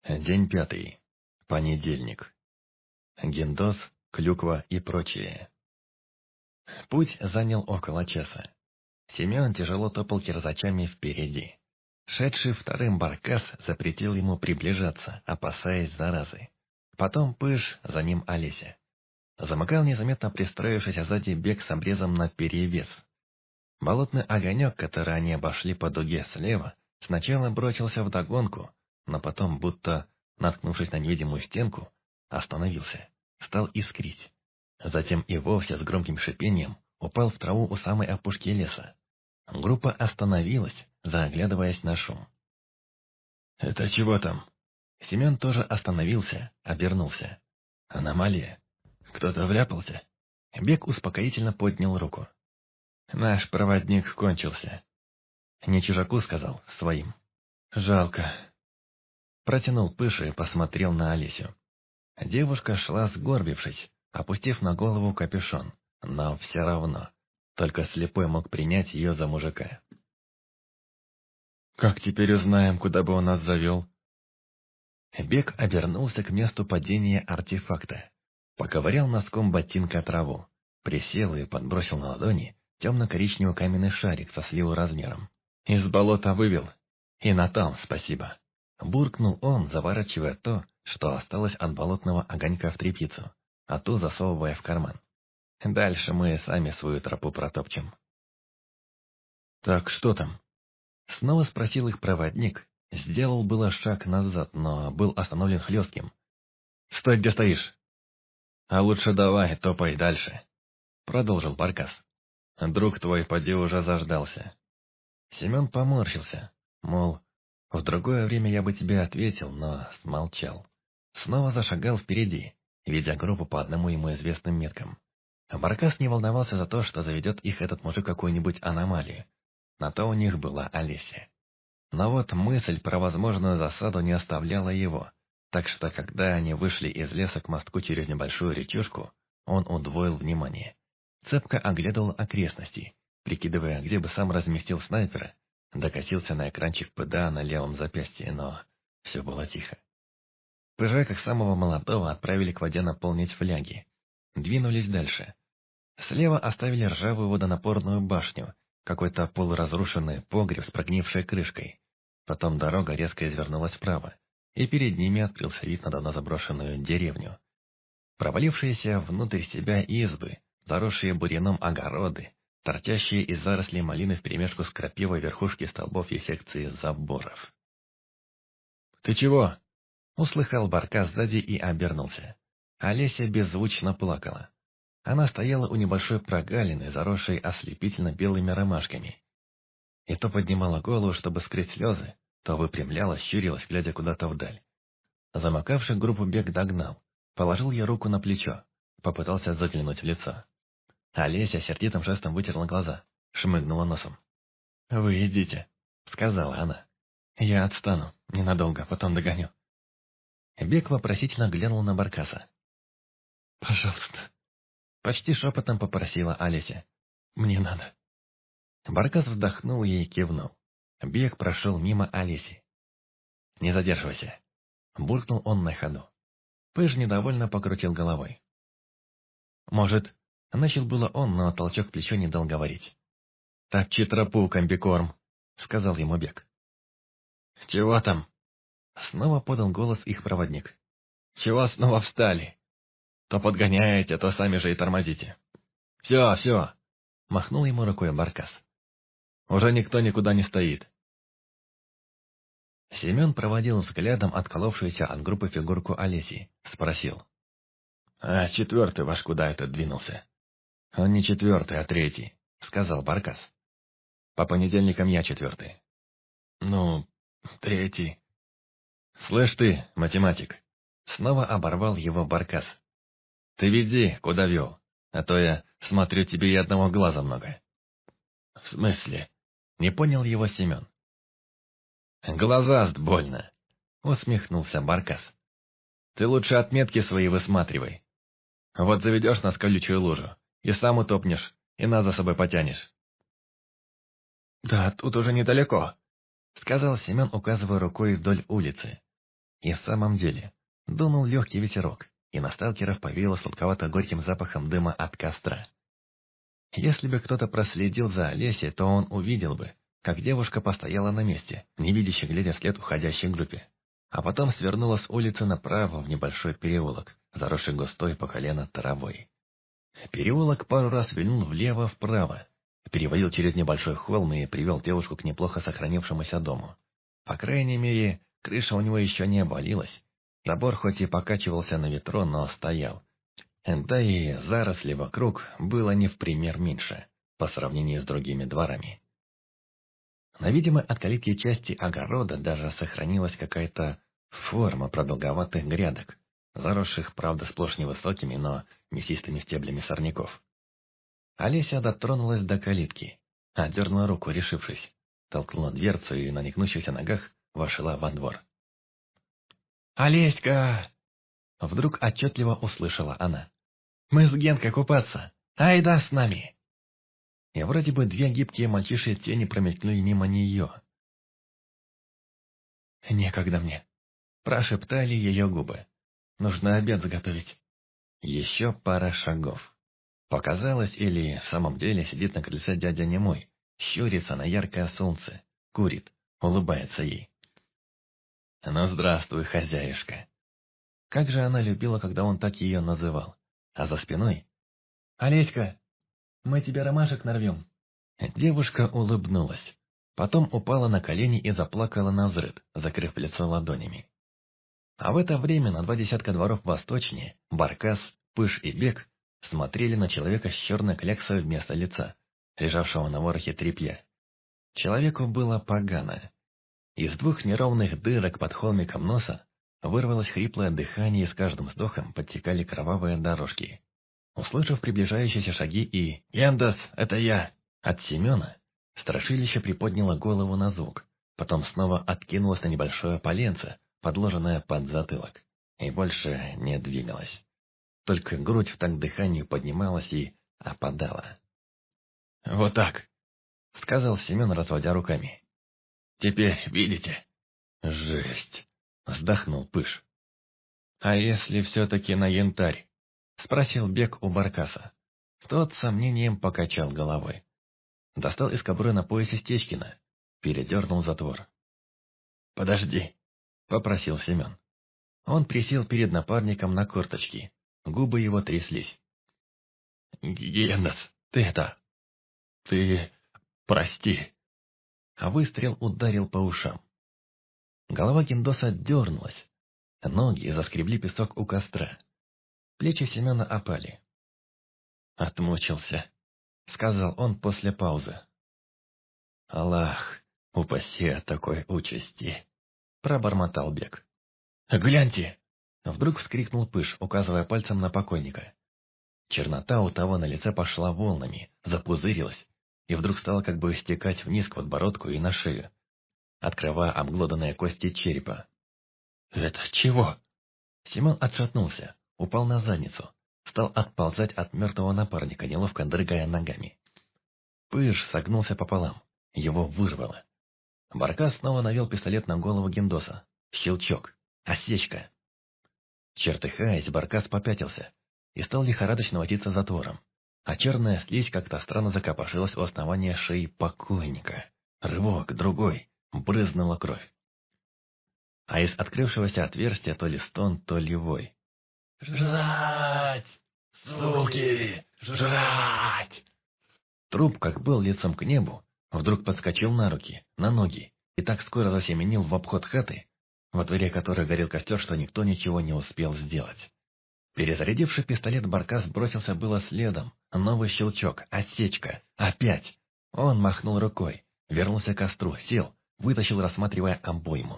День 5. Понедельник. Гендоз, клюква и прочее. Путь занял около часа. Семен тяжело топал кирзачами впереди. Шедший вторым Баркас запретил ему приближаться, опасаясь заразы. Потом Пыж, за ним Олеся. Замыкал незаметно пристроившийся сзади Бег с обрезом наперевес. Болотный огонек, который они обошли по дуге слева, сначала бросился вдогонку, но потом, будто наткнувшись на невидимую стенку, остановился, стал искрить. Затем и вовсе с громким шипением упал в траву у самой опушки леса. Группа остановилась, заглядываясь на шум. «Это чего там?» Семен тоже остановился, обернулся. «Аномалия. Кто-то вляпался?» Бег успокоительно поднял руку. «Наш проводник кончился». Не чужаку сказал, своим. «Жалко». Протянул Пыша и посмотрел на Олесю. Девушка шла сгорбившись, опустив на голову капюшон, но все равно, только слепой мог принять ее за мужика. «Как теперь узнаем, куда бы он нас завел?» Бег обернулся к месту падения артефакта, поковырял носком ботинка траву, присел и подбросил на ладони темно-коричневый каменный шарик со сливу размером. «Из болота вывел. И на том спасибо». Буркнул он, заворачивая то, что осталось от болотного огонька в тряпицу, а ту засовывая в карман. «Дальше мы сами свою тропу протопчем». «Так что там?» Снова спросил их проводник. Сделал было шаг назад, но был остановлен хлестким. «Стой, где стоишь!» «А лучше давай, топай дальше», — продолжил Баркас. «Друг твой, поди, уже заждался». Семен поморщился, мол, в другое время я бы тебе ответил, но смолчал. Снова зашагал впереди, ведя группу по одному ему известным меткам. Баркас не волновался за то, что заведет их этот мужик какую-нибудь аномалию. На то у них была Олеся. Но вот мысль про возможную засаду не оставляла его, так что, когда они вышли из леса к мостку через небольшую речушку, он удвоил внимание. Цепко оглядывал окрестности, прикидывая, где бы сам разместил снайпера, докатился на экранчик ПДА на левом запястье, но все было тихо. Пыжа, как самого молодого, отправили к воде наполнить фляги. Двинулись дальше. Слева оставили ржавую водонапорную башню, какой-то полуразрушенный погреб с прогнившей крышкой. Потом дорога резко извернулась вправо, и перед ними открылся вид на давно заброшенную деревню. Провалившиеся внутрь себя избы, заросшие бурьяном огороды, торчащие из зарослей малины вперемешку с крапивой верхушки столбов и секции заборов. «Ты чего?» — услыхал Баркас сзади и обернулся. Олеся беззвучно плакала. Она стояла у небольшой прогалины, заросшей ослепительно белыми ромашками. И то поднимала голову, чтобы скрыть слезы, то выпрямлялась, щурилась, глядя куда-то вдаль. Замыкавший группу Бег догнал, положил ей руку на плечо, попытался заглянуть в лицо. Олеся сердитым жестом вытерла глаза, шмыгнула носом. «Вы идите», — сказала она. «Я отстану, ненадолго, потом догоню». Бег вопросительно глянул на Баркаса. «Пожалуйста», — почти шепотом попросила Олеся. «Мне надо». Баркас вздохнул и кивнул. Бег прошел мимо Олеси. «Не задерживайся», — буркнул он на ходу. Пыж недовольно покрутил головой. «Может...» — начал было он, но толчок в плечо не дал говорить. «Топчи тропу, комбикорм», — сказал ему Бег. «Чего там?» — снова подал голос их проводник. «Чего снова встали? То подгоняете, то сами же и тормозите». «Все, все», — махнул ему рукой Баркас. «Уже никто никуда не стоит». Семен проводил взглядом отколовшуюся от группы фигурку Олеси, спросил. «А четвертый ваш куда этот двинулся?» «Он не четвертый, а третий», — сказал Баркас. «По понедельникам я четвертый». «Ну, третий». «Слышь ты, математик», — снова оборвал его Баркас. «Ты веди, куда вел, а то я смотрю, тебе и одного глаза много». «В смысле?» — не понял его Семен. «Глазаст больно», — усмехнулся Баркас. «Ты лучше отметки свои высматривай. Вот заведешь нас в колючую лужу, и сам утопнешь, и нас за собой потянешь». «Да тут уже недалеко», — сказал Семен, указывая рукой вдоль улицы. И в самом деле, дунул легкий ветерок, и на сталкеров повеяло сладковато-горьким запахом дыма от костра. Если бы кто-то проследил за Олесей, то он увидел бы, как девушка постояла на месте, невидяще глядя вслед уходящей группе, а потом свернула с улицы направо в небольшой переулок, заросший густой по колено травой. Переулок пару раз вильнул влево-вправо, переводил через небольшой холм и привел девушку к неплохо сохранившемуся дому. По крайней мере, крыша у него еще не обвалилась. Забор хоть и покачивался на ветру, но стоял. Да и заросли вокруг было не в пример меньше, по сравнению с другими дворами. На видимой от калитки части огорода даже сохранилась какая-то форма продолговатых грядок, заросших, правда, сплошь невысокими, но мясистыми стеблями сорняков. Олеся дотронулась до калитки, отдернула руку, решившись, толкнула дверцу и на негнущихся ногах вошла во двор. «Олеська!» — вдруг отчетливо услышала она. «Мы с Генкой купаться! Айда с нами!» И вроде бы две гибкие мальчишьи тени промелькнули мимо нее. «Некогда мне», — прошептали ее губы. «Нужно обед заготовить». Еще пара шагов. Показалось, или в самом деле сидит на крыльце дядя Немой, щурится на яркое солнце, курит, улыбается ей. «Ну, здравствуй, хозяюшка». Как же она любила, когда он так ее называл. А за спиной... «Олеська, мы тебе ромашек нарвем». Девушка улыбнулась. Потом упала на колени и заплакала навзрыд, закрыв лицо ладонями. А в это время на 20 дворов восточнее Баркас, Пыш и Бек смотрели на человека с черной кляксой вместо лица, лежавшего на ворохе тряпья. Человеку было погано. Из двух неровных дырок под холмиком носа вырвалось хриплое дыхание, и с каждым вздохом подтекали кровавые дорожки. Услышав приближающиеся шаги и «Яндас, это я!» от Семена, страшилище приподняло голову на звук, потом снова откинулось на небольшое поленце, подложенное под затылок, и больше не двигалось. Только грудь в такт дыханию поднималась и опадала. «Вот так», — сказал Семен, разводя руками. «Теперь видите?» «Жесть!» — вздохнул Пыш. «А если все-таки на янтарь?» — спросил Бек у Баркаса. Тот с сомнением покачал головой. Достал из кобуры на поясе Стечкина, передернул затвор. «Подожди», — попросил Семен. Он присел перед напарником на корточки, губы его тряслись. «Геннас, ты это... ты... прости». А выстрел ударил по ушам. Голова Гендоса дернулась, ноги заскребли песок у костра. Плечи Семена опали. «Отмучился», — сказал он после паузы. «Аллах, упаси от такой участи», — пробормотал Бек. «Гляньте!» — вдруг вскрикнул Пыш, указывая пальцем на покойника. Чернота у того на лице пошла волнами, запузырилась, и вдруг стала как бы стекать вниз к подбородку и на шею, открывая обглоданные кости черепа. «Это чего?» Семен отшатнулся, упал на задницу, стал отползать от мертвого напарника, неловко дрыгая ногами. Пыш согнулся пополам, его вырвало. Баркас снова навел пистолет на голову Гендоса. Щелчок, осечка. Чертыхаясь, Баркас попятился и стал лихорадочно возиться затвором, а черная слизь как-то странно закопошилась у основания шеи покойника. Рывок, другой, брызнула кровь. А из открывшегося отверстия то ли стон, то ли вой. «Жрать! Суки! Жрать!» Труп, как был лицом к небу, вдруг подскочил на руки, на ноги, и так скоро засеменил в обход хаты, во дворе которой горел костер, что никто ничего не успел сделать. Перезарядивший пистолет, Баркас бросился было следом. Новый щелчок, осечка, опять. Он махнул рукой, вернулся к костру, сел, вытащил, рассматривая обойму.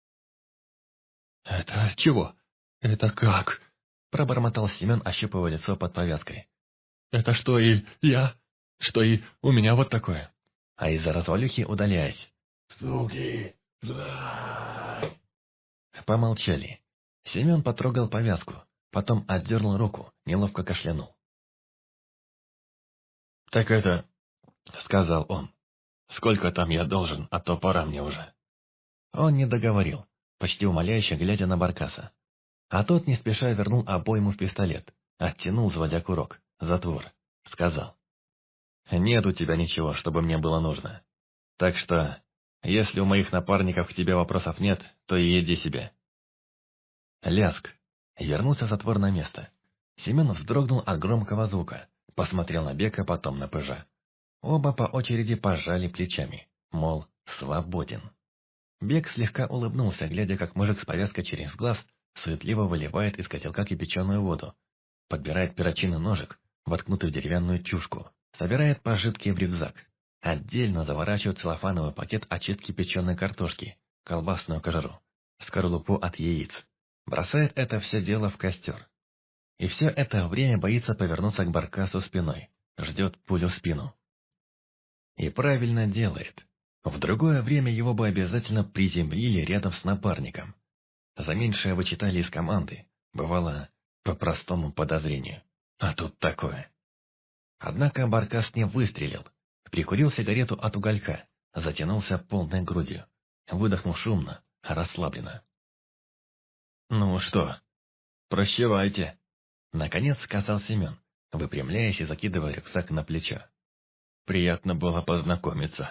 «Это чего? Это как?» — пробормотал Семен, ощупывая лицо под повязкой. «Это что и я? Что и у меня вот такое?» А из-за развалюхи удаляясь. «Суки! Жрать!» Помолчали. Семен потрогал повязку, потом отдернул руку, неловко кашлянул. «Так это...» — сказал он. «Сколько там я должен, а то пора мне уже». Он не договорил. почти умоляюще глядя на Баркаса. А тот не спеша вернул обойму в пистолет, оттянул, заводя курок, затвор, сказал. «Нет у тебя ничего, чтобы мне было нужно. Так что, если у моих напарников к тебе вопросов нет, то и иди себе». Лязг. Вернулся затвор на место. Семен вздрогнул от громкого звука, посмотрел на Бека, потом на Пыжа. Оба по очереди пожали плечами, мол, свободен. Бек слегка улыбнулся, глядя, как мужик с повязкой через глаз суетливо выливает из котелка кипяченую воду, подбирает перочинный ножик, воткнутый в деревянную чушку, собирает пожитки в рюкзак, отдельно заворачивает целлофановый пакет очистки печеной картошки, колбасную кожуру, скорлупу от яиц, бросает это все дело в костер. И все это время боится повернуться к Баркасу спиной, ждет пулю в спину. И правильно делает. В другое время его бы обязательно приземлили рядом с напарником. За меньшее вычитали из команды, бывало, по простому подозрению. А тут такое. Однако Баркас не выстрелил, прикурил сигарету от уголька, затянулся полной грудью, выдохнул шумно, расслабленно. «Ну что, прощавайте», — наконец сказал Семен, выпрямляясь и закидывая рюкзак на плечо. «Приятно было познакомиться».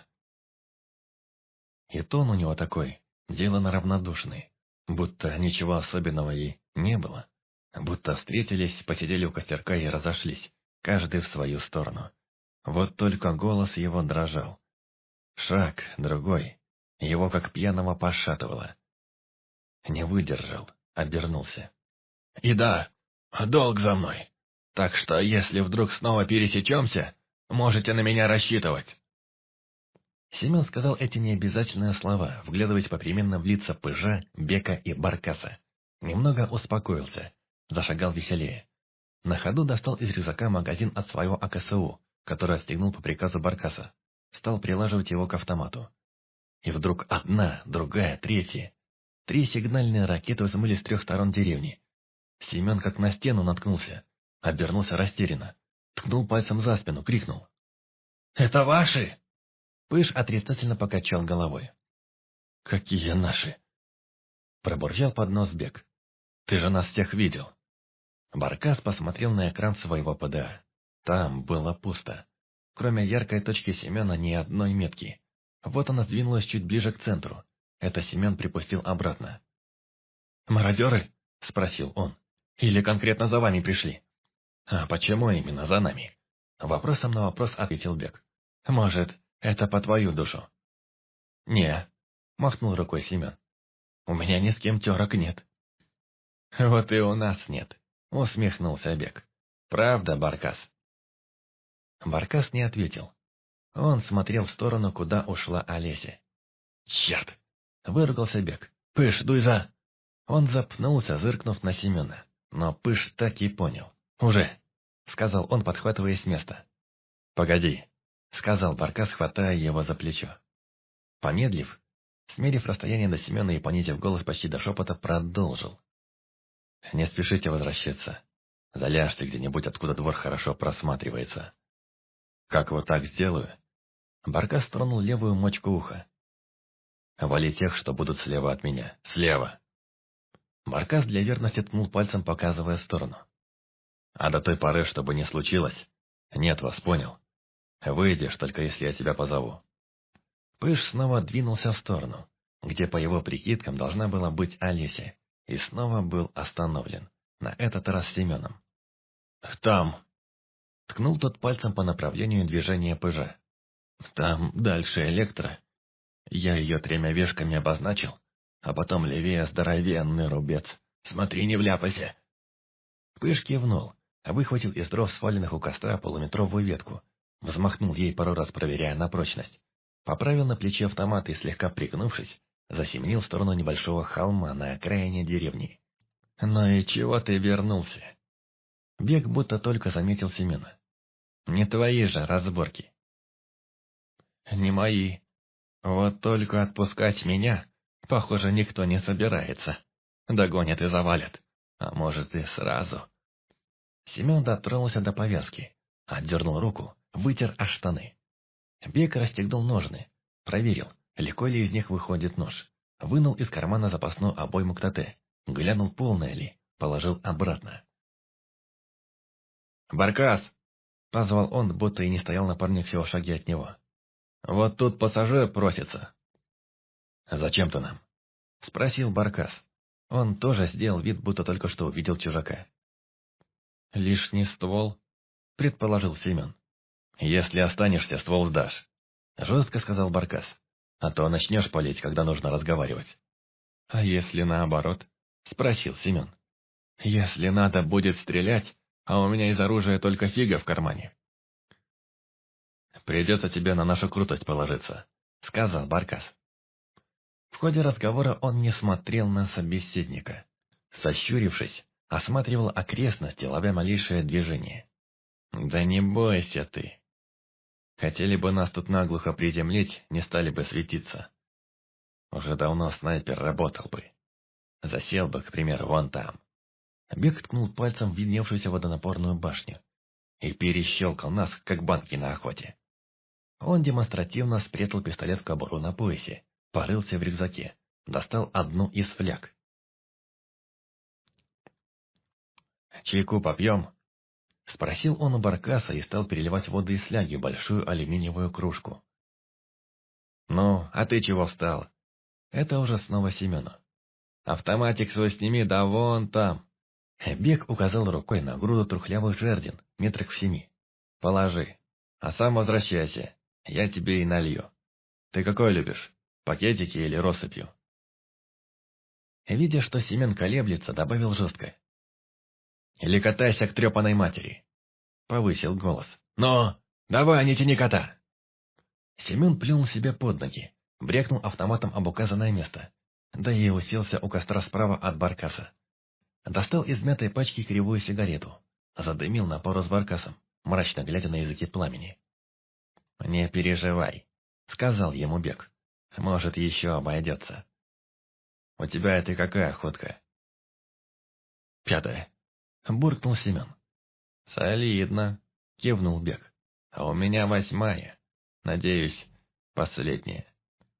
И тон у него такой, делано равнодушный, будто ничего особенного и не было, будто встретились, посидели у костерка и разошлись, каждый в свою сторону. Вот только голос его дрожал. Шаг, другой, его как пьяного пошатывало. Не выдержал, обернулся. «И да, долг за мной, так что если вдруг снова пересечемся, можете на меня рассчитывать». Семен сказал эти необязательные слова, вглядываясь попеременно в лица Пыжа, Бека и Баркаса. Немного успокоился, зашагал веселее. На ходу достал из рюкзака магазин от своего АКСУ, который отстегнул по приказу Баркаса. Стал прилаживать его к автомату. И вдруг одна, другая, третья. 3 сигнальные ракеты взмыли с 3 сторон деревни. Семен как на стену наткнулся, обернулся растерянно, ткнул пальцем за спину, крикнул. «Это ваши?» Пыж отрицательно покачал головой. «Какие наши?» Пробурчал под нос Бек. «Ты же нас всех видел». Баркас посмотрел на экран своего ПДА. Там было пусто. Кроме яркой точки Семена ни одной метки. Вот она сдвинулась чуть ближе к центру. Это Семен припустил обратно. «Мародеры?» — спросил он. «Или конкретно за вами пришли?» «А почему именно за нами?» Вопросом на вопрос ответил Бек. «Может, это по твою душу?» «Не», — махнул рукой Семен. «У меня ни с кем терок нет». «Вот и у нас нет», — усмехнулся Бек. «Правда, Баркас?» Баркас не ответил. Он смотрел в сторону, куда ушла Олеся. «Черт!» — выругался Бек. «Пыш, дуй за!» Он запнулся, зыркнув на Семена. Но Пыш так и понял. «Уже!» — сказал он, подхватывая с места. «Погоди!» — сказал Баркас, хватая его за плечо. Помедлив, смерив расстояние до Семена и понизив голос почти до шепота, продолжил. «Не спешите возвращаться. Заляжьте где-нибудь, откуда двор хорошо просматривается. Как вот так сделаю?» Баркас тронул левую мочку уха. «Вали тех, что будут слева от меня. Слева!» Баркас для верности ткнул пальцем, показывая сторону. «А до той поры, чтобы не случилось, нет вас, понял? Выйдешь, только если я тебя позову». Пыш снова двинулся в сторону, где, по его прикидкам, должна была быть Олеся, и снова был остановлен, на этот раз Семеном. «Там!» — ткнул тот пальцем по направлению движения Пыжа. «Там дальше электро. Я ее 3 вешками обозначил, а потом левее здоровенный рубец. Смотри, не вляпайся!» Пыж кивнул, выхватил из дров, сваленных у костра, полуметровую ветку, взмахнул ей пару раз, проверяя на прочность, поправил на плече автомат и, слегка пригнувшись, засеменил в сторону небольшого холма на окраине деревни. «Ну и чего ты вернулся?» Бег будто только заметил Семена. «Не твои же разборки». «Не мои. Вот только отпускать меня, похоже, никто не собирается. Догонят и завалят. А может, и сразу». Семен дотронулся до повязки, отдернул руку, вытер о штаны. Бег расстегнул ножны, проверил, легко ли из них выходит нож. Вынул из кармана запасную обойму к ТТ, глянул, полная ли, положил обратно. «Баркас!» — позвал он, будто и не стоял напарник всего шаги от него. «Вот тут пассажир просится». «Зачем ты нам?» — спросил Баркас. Он тоже сделал вид, будто только что увидел чужака. «Лишний ствол», — предположил Семен. «Если останешься, ствол сдашь», — жестко сказал Баркас. «А то начнешь палить, когда нужно разговаривать». «А если наоборот?» — спросил Семен. «Если надо будет стрелять, а у меня из оружия только фига в кармане». «Придется тебе на нашу крутость положиться», — сказал Баркас. В ходе разговора он не смотрел на собеседника. Сощурившись, осматривал окрестности, ловя малейшее движение. «Да не бойся ты. Хотели бы нас тут наглухо приземлить, не стали бы светиться. Уже давно снайпер работал бы. Засел бы, к примеру, вон там». Бег ткнул пальцем в видневшуюся водонапорную башню и перещелкал нас, как банки на охоте. Он демонстративно спрятал пистолет в кобуру на поясе, порылся в рюкзаке, достал одну из фляг. «Чайку попьем?» — спросил он у Баркаса и стал переливать воду из фляги в большую алюминиевую кружку. «Ну, а ты чего встал?» Это уже снова Семену. «Автоматик свой сними, да вон там!» Бег указал рукой на груду трухлявых жердин, метрах в 7. «Положи, а сам возвращайся, я тебе и налью. Ты какой любишь, пакетики или россыпью?» Видя, что Семен колеблется, добавил жестко. «Или катайся к трепаной матери!» Повысил голос. «Но, давай, не тяни кота!» Семен плюнул себе под ноги, брякнул автоматом об указанное место, да и уселся у костра справа от Баркаса. Достал из мятой пачки кривую сигарету, задымил на пару с Баркасом, мрачно глядя на языки пламени. «Не переживай», — сказал ему Бег. «Может, еще обойдется. У тебя это какая охотка?» «5», — буркнул Семен. «Солидно», — кивнул Бег. «А у меня 8. Надеюсь, последняя».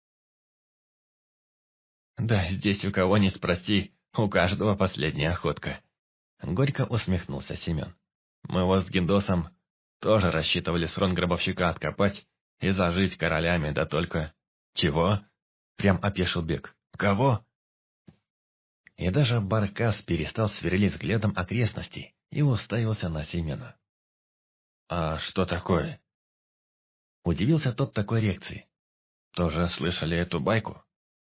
«Да здесь у кого ни спроси, у каждого последняя охотка», — горько усмехнулся Семен. «Мы вот с Гиндосом тоже рассчитывали срон гробовщика откопать и зажить королями, да только...» «Чего?» — прям опешил Бег. «Кого?» И даже Баркас перестал сверлить взглядом окрестности и уставился на Семена. «А что такое?» Удивился тот такой реакции. «Тоже слышали эту байку?»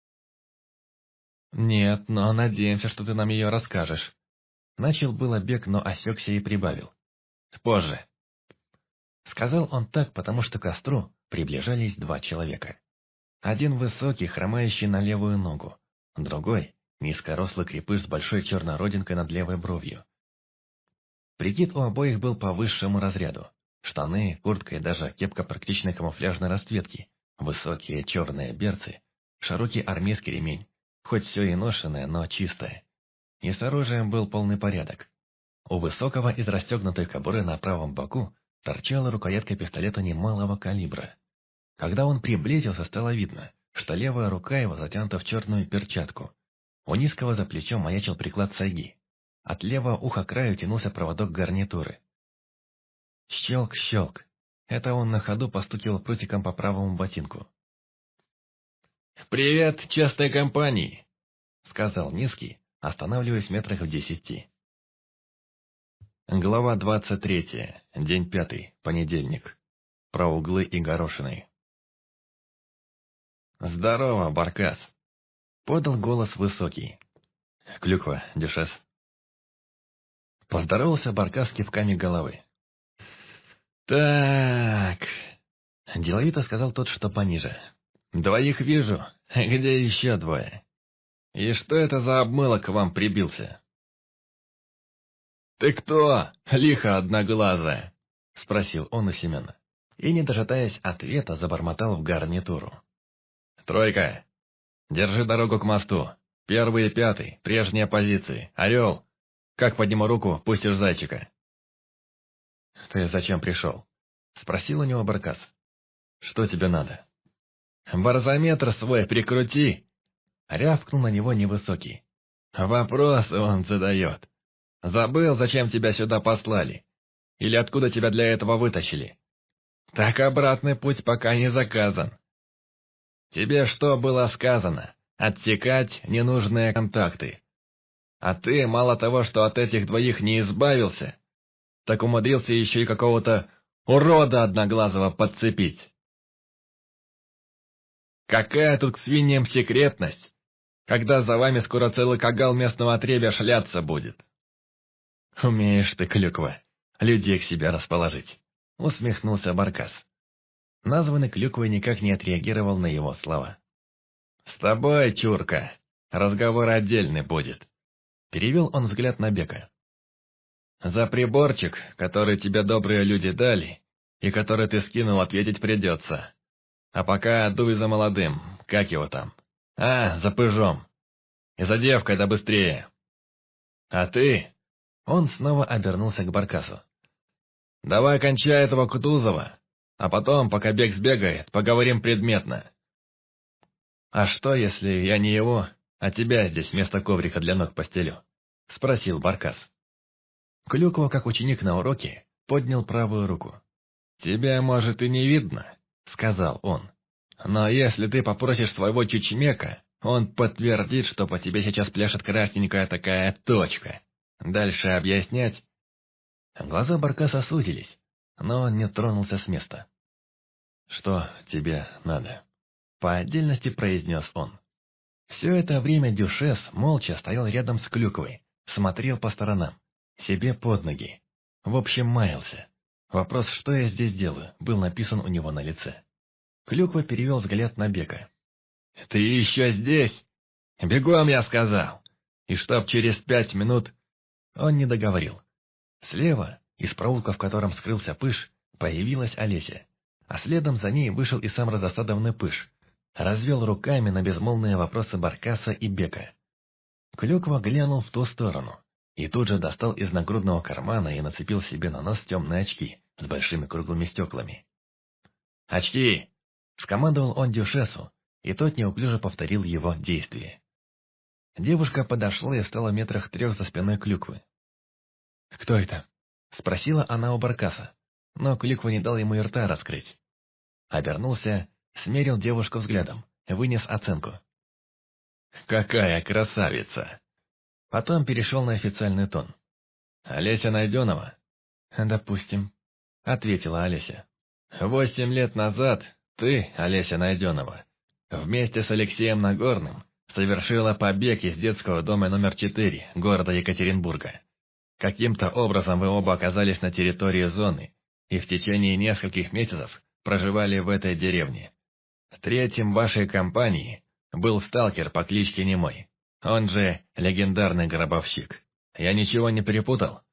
«Нет, но надеемся, что ты нам ее расскажешь». Начал было Бег, но осекся и прибавил. «Позже». Сказал он так, потому что к костру приближались 2 человека. Один высокий, хромающий на левую ногу, другой — низкорослый крепыш с большой черной родинкой над левой бровью. Прикид у обоих был по высшему разряду. Штаны, куртка и даже кепка практичной камуфляжной расцветки, высокие черные берцы, широкий армейский ремень, хоть все и ношеное, но чистое. И с оружием был полный порядок. У высокого из расстегнутой кобуры на правом боку торчала рукоятка пистолета немалого калибра. Когда он приблизился, стало видно, что левая рука его затянута в черную перчатку. У низкого за плечом маячил приклад сайги. От левого уха к краю тянулся проводок гарнитуры. Щелк-щелк. Это он на ходу постукивал прутиком по правому ботинку. «Привет, частной компании!» — сказал низкий, останавливаясь метрах в 10. Глава 23. День 5. Понедельник. Про углы и горошины. «Здорово, Баркас!» — подал голос высокий. «Клюква, дюшес». Поздоровался Баркас кивками головы. «Так...» — деловито сказал тот, что пониже. «2 вижу. Где еще 2? И что это за обмылок к вам прибился?» «Ты кто, лиха одноглазая?» — спросил он у Семена. И, не дожидаясь ответа, забормотал в гарнитуру. «3. Держи дорогу к мосту. 1 и 5. Прежние позиции. Орел. Как подниму руку, пустишь зайчика». «Ты зачем пришел?» — спросил у него Баркас. «Что тебе надо?» «Барзометр свой прикрути!» Рявкнул на него невысокий. «Вопросы он задает. Забыл, зачем тебя сюда послали? Или откуда тебя для этого вытащили? Так обратный путь пока не заказан. Тебе что было сказано? Отсекать ненужные контакты. А ты, мало того, что от этих двоих не избавился, так умудрился еще и какого-то урода одноглазого подцепить. Какая тут к свиньям секретность, когда за вами скоро целый кагал местного отребья шляться будет? Умеешь ты, клюква, людей к себе расположить, усмехнулся Баркас. Названный клюквой никак не отреагировал на его слова. С тобой, чурка, разговор отдельный будет. Перевел он взгляд на Бека. За приборчик, который тебе добрые люди дали, и который ты скинул, ответить придется. А пока дуй за молодым, как его там? За пыжом. И за девкой да быстрее. А ты? Он снова обернулся к Баркасу. Давай кончай этого Кутузова, а потом, пока Бек сбегает, поговорим предметно. А что, если я не его, а тебя здесь вместо коврика для ног постелю? Спросил Баркас. Клюква, как ученик на уроке, поднял правую руку. «Тебя, может, и не видно», — сказал он. «Но если ты попросишь своего чучмека, он подтвердит, что по тебе сейчас пляшет красненькая такая точка. Дальше объяснять?» Глаза Баркаса сузились, но он не тронулся с места. «Что тебе надо?» — по отдельности произнес он. Все это время Дюшес молча стоял рядом с Клюквой, смотрел по сторонам, себе под ноги. В общем, маялся. Вопрос «что я здесь делаю?» был написан у него на лице. Клюква перевел взгляд на Бека. «Ты еще здесь? Бегом, я сказал! И чтоб через 5 минут...» Он не договорил. Слева, из проулка, в котором скрылся Пыж, появилась Олеся, а следом за ней вышел и сам разосадованный Пыж, развел руками на безмолвные вопросы Баркаса и Бека. Клюква глянул в ту сторону и тут же достал из нагрудного кармана и нацепил себе на нос темные очки с большими круглыми стеклами. «Очки!» — скомандовал он Дюшесу, и тот неуклюже повторил его действие. Девушка подошла и встала метрах 3 за спиной Клюквы. «Кто это?» — спросила она у Баркаса, но Клюква не дал ему и рта раскрыть. Обернулся, смерил девушку взглядом, вынес оценку. «Какая красавица!» Потом перешел на официальный тон. «Олеся Найденова?» «Допустим», — ответила Олеся. 8 лет назад ты, Олеся Найденова, вместе с Алексеем Нагорным совершила побег из детского дома номер 4 города Екатеринбурга. Каким-то образом вы оба оказались на территории зоны и в течение нескольких месяцев проживали в этой деревне. Третьим в вашей компании был сталкер по кличке Немой, он же легендарный гробовщик. Я ничего не перепутал?»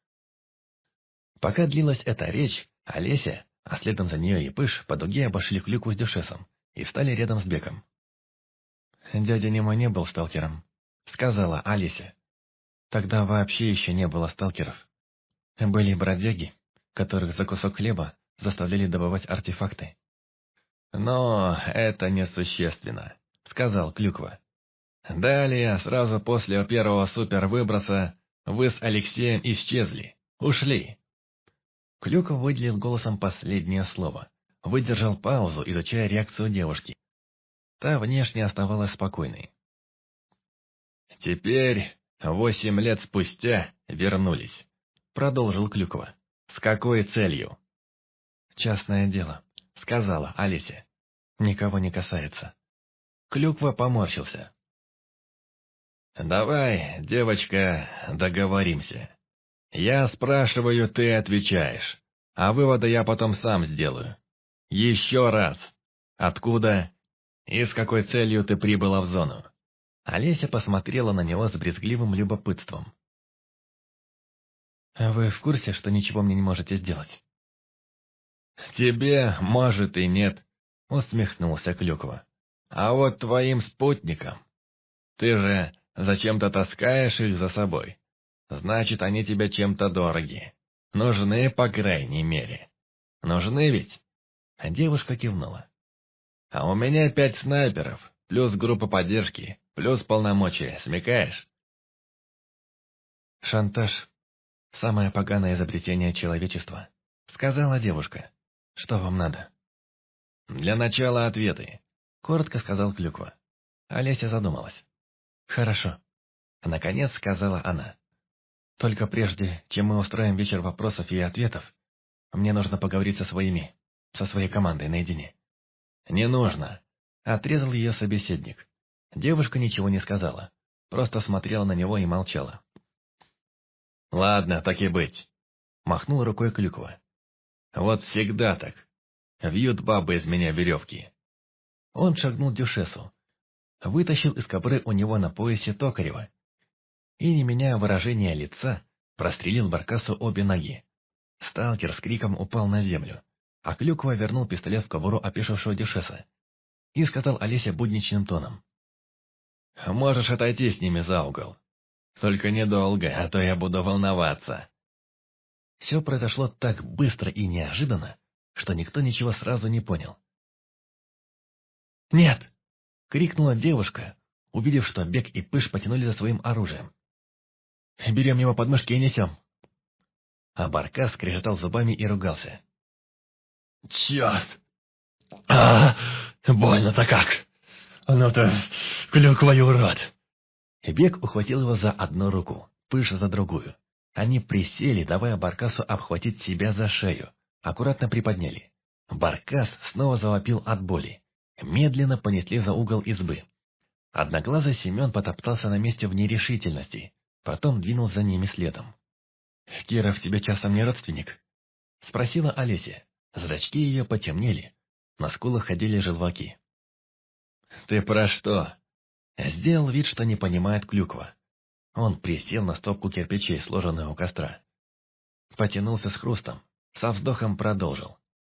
Пока длилась эта речь, Олеся, а следом за нее и Пыж, по дуге обошли Клюкву с Дюшесом и встали рядом с Беком. «Дядя Немой не был сталкером», — сказала Олеся. «Тогда вообще еще не было сталкеров. Были бродяги, которых за кусок хлеба заставляли добывать артефакты». «Но это несущественно», — сказал Клюква. «Далее, сразу после первого супервыброса, вы с Алексеем исчезли, ушли». Клюква выделил голосом последнее слово, выдержал паузу, изучая реакцию девушки. Та внешне оставалась спокойной. «Теперь, 8 лет спустя, вернулись», — продолжил Клюква. «С какой целью?» «Частное дело», — сказала Олеся. «Никого не касается». Клюква поморщился. «Давай, девочка, договоримся. Я спрашиваю, ты отвечаешь, а выводы я потом сам сделаю. Еще раз. Откуда и с какой целью ты прибыла в зону?» Олеся посмотрела на него с брезгливым любопытством. «Вы в курсе, что ничего мне не можете сделать?» «Тебе, может, и нет», — усмехнулся Клюква. «А вот твоим спутникам. Ты же зачем-то таскаешь их за собой. Значит, они тебе чем-то дороги. Нужны, по крайней мере. Нужны ведь?» Девушка кивнула. «А у меня 5 снайперов, плюс группа поддержки, Плюс полномочия, смекаешь? «Шантаж — самое поганое изобретение человечества», — сказала девушка. «Что вам надо?» «Для начала ответы», — коротко сказал Клюква. Олеся задумалась. «Хорошо», — наконец сказала она. «Только прежде, чем мы устроим вечер вопросов и ответов, мне нужно поговорить со своей командой наедине». «Не нужно», — отрезал ее собеседник. Девушка ничего не сказала, просто смотрела на него и молчала. «Ладно, так и быть», — махнул рукой Клюква. «Вот всегда так. Вьют бабы из меня веревки». Он шагнул к Дюшесу, вытащил из кобуры у него на поясе токарева и, не меняя выражения лица, прострелил Баркасу обе ноги. Сталкер с криком упал на землю, а Клюква вернул пистолет в кобуру опешившего Дюшеса и сказал Олесе будничным тоном. «Можешь отойти с ними за угол. Только недолго, а то я буду волноваться». Все произошло так быстро и неожиданно, что никто ничего сразу не понял. «Нет!» — крикнула девушка, увидев, что Бек и Пыш потянули за своим оружием. «Берем его под мышки и несем!» А Баркас скрежетал зубами и ругался. «Черт! Больно-то как! Ну-то, Клюква, урод!» Бек ухватил его за одну руку, Пыш за другую. Они присели, давая Баркасу обхватить себя за шею, аккуратно приподняли. Баркас снова завопил от боли. Медленно понесли за угол избы. Одноглазый Семен потоптался на месте в нерешительности, потом двинул за ними следом. «Киров тебе часом не родственник?» — спросила Олеся. Зрачки ее потемнели, на скулах ходили желваки. «Ты про что?» — сделал вид, что не понимает Клюква. Он присел на стопку кирпичей, сложенную у костра. Потянулся с хрустом, со вздохом продолжил.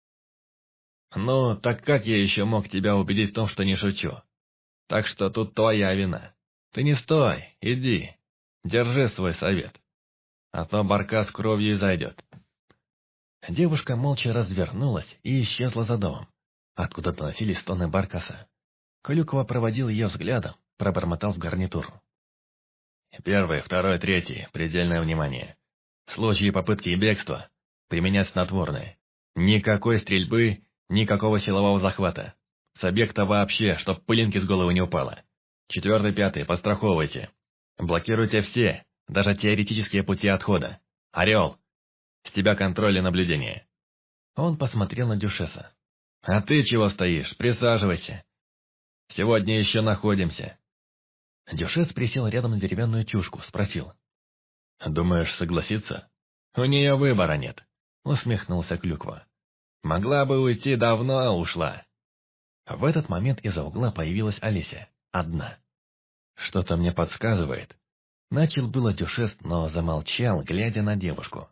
«Ну, так как я еще мог тебя убедить в том, что не шучу? Так что тут твоя вина. Ты не стой, иди, держи свой совет. А то Баркас кровью и зайдет». Девушка молча развернулась и исчезла за домом, откуда доносились стоны Баркаса. Клюква проводил ее взглядом, пробормотал в гарнитуру. «Первый, второй, третий, предельное внимание. В случае попытки бегства применять снотворное. Никакой стрельбы, никакого силового захвата. С объекта вообще, чтоб пылинки с головы не упало. Четвертый, пятый, подстраховывайте. Блокируйте все, даже теоретические пути отхода. Орел, с тебя контроль и наблюдение». Он посмотрел на Дюшеса. «А ты чего стоишь? Присаживайся. Сегодня еще находимся». Дюшес присел рядом на деревянную чушку, спросил. «Думаешь, согласиться?» «У нее выбора нет», — усмехнулся Клюква. «Могла бы уйти, давно ушла». В этот момент из-за угла появилась Олеся, одна. «Что-то мне подсказывает». Начал было Дюшес, но замолчал, глядя на девушку.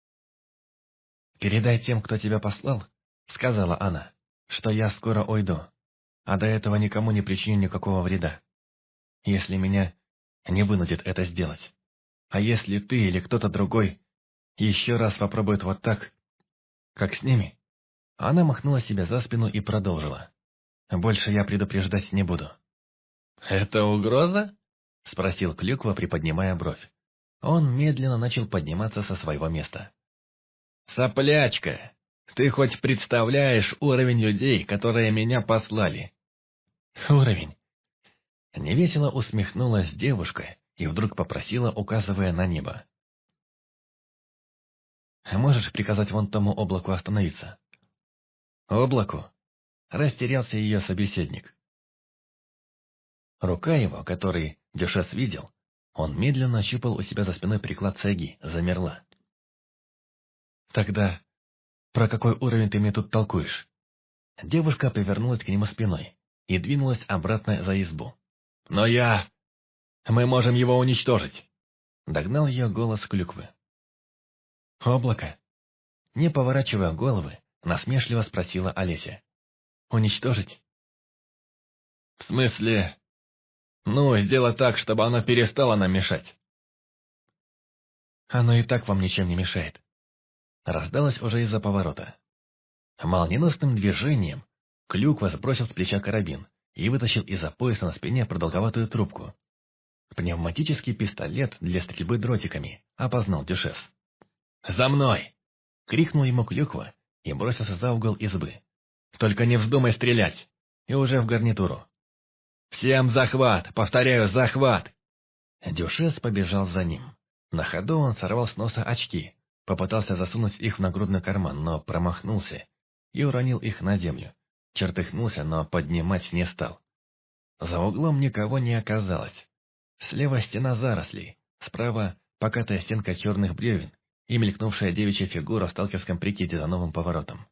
«Передай тем, кто тебя послал», — сказала она, — «что я скоро уйду, а до этого никому не причиню никакого вреда. Если меня не вынудит это сделать. А если ты или кто-то другой еще раз попробует вот так, как с ними...» Она махнула себя за спину и продолжила. «Больше я предупреждать не буду». «Это угроза?» — спросил Клюква, приподнимая бровь. Он медленно начал подниматься со своего места. «Соплячка, ты хоть представляешь уровень людей, которые меня послали?» «Уровень?» Невесело усмехнулась девушка и вдруг попросила, указывая на небо. «Можешь приказать вон тому облаку остановиться?» «Облаку?» — растерялся ее собеседник. Рука его, который Дюшес видел, он медленно ощупал у себя за спиной приклад цеги, замерла. «Тогда про какой уровень ты мне тут толкуешь?» Девушка повернулась к нему спиной и двинулась обратно за избу. «Но мы можем его уничтожить!» Догнал ее голос Клюквы. «Облако?» Не поворачивая головы, насмешливо спросила Олеся. «Уничтожить?» «В смысле? Ну, сделать так, чтобы оно перестало нам мешать». «Оно и так вам ничем не мешает». Раздалось уже из-за поворота. Молниеносным движением Клюква сбросил с плеча карабин и вытащил из-за пояса на спине продолговатую трубку. Пневматический пистолет для стрельбы дротиками, опознал Дюшес. «За мной!» — крикнул ему Клюква и бросился за угол избы. «Только не вздумай стрелять!» И уже в гарнитуру. «Всем захват! Повторяю, захват!» Дюшес побежал за ним. На ходу он сорвал с носа очки, попытался засунуть их в нагрудный карман, но промахнулся и уронил их на землю. Чертыхнулся, но поднимать не стал. За углом никого не оказалось. Слева стена зарослей, справа покатая стенка черных бревен и мелькнувшая девичья фигура в сталкерском прикиде за новым поворотом.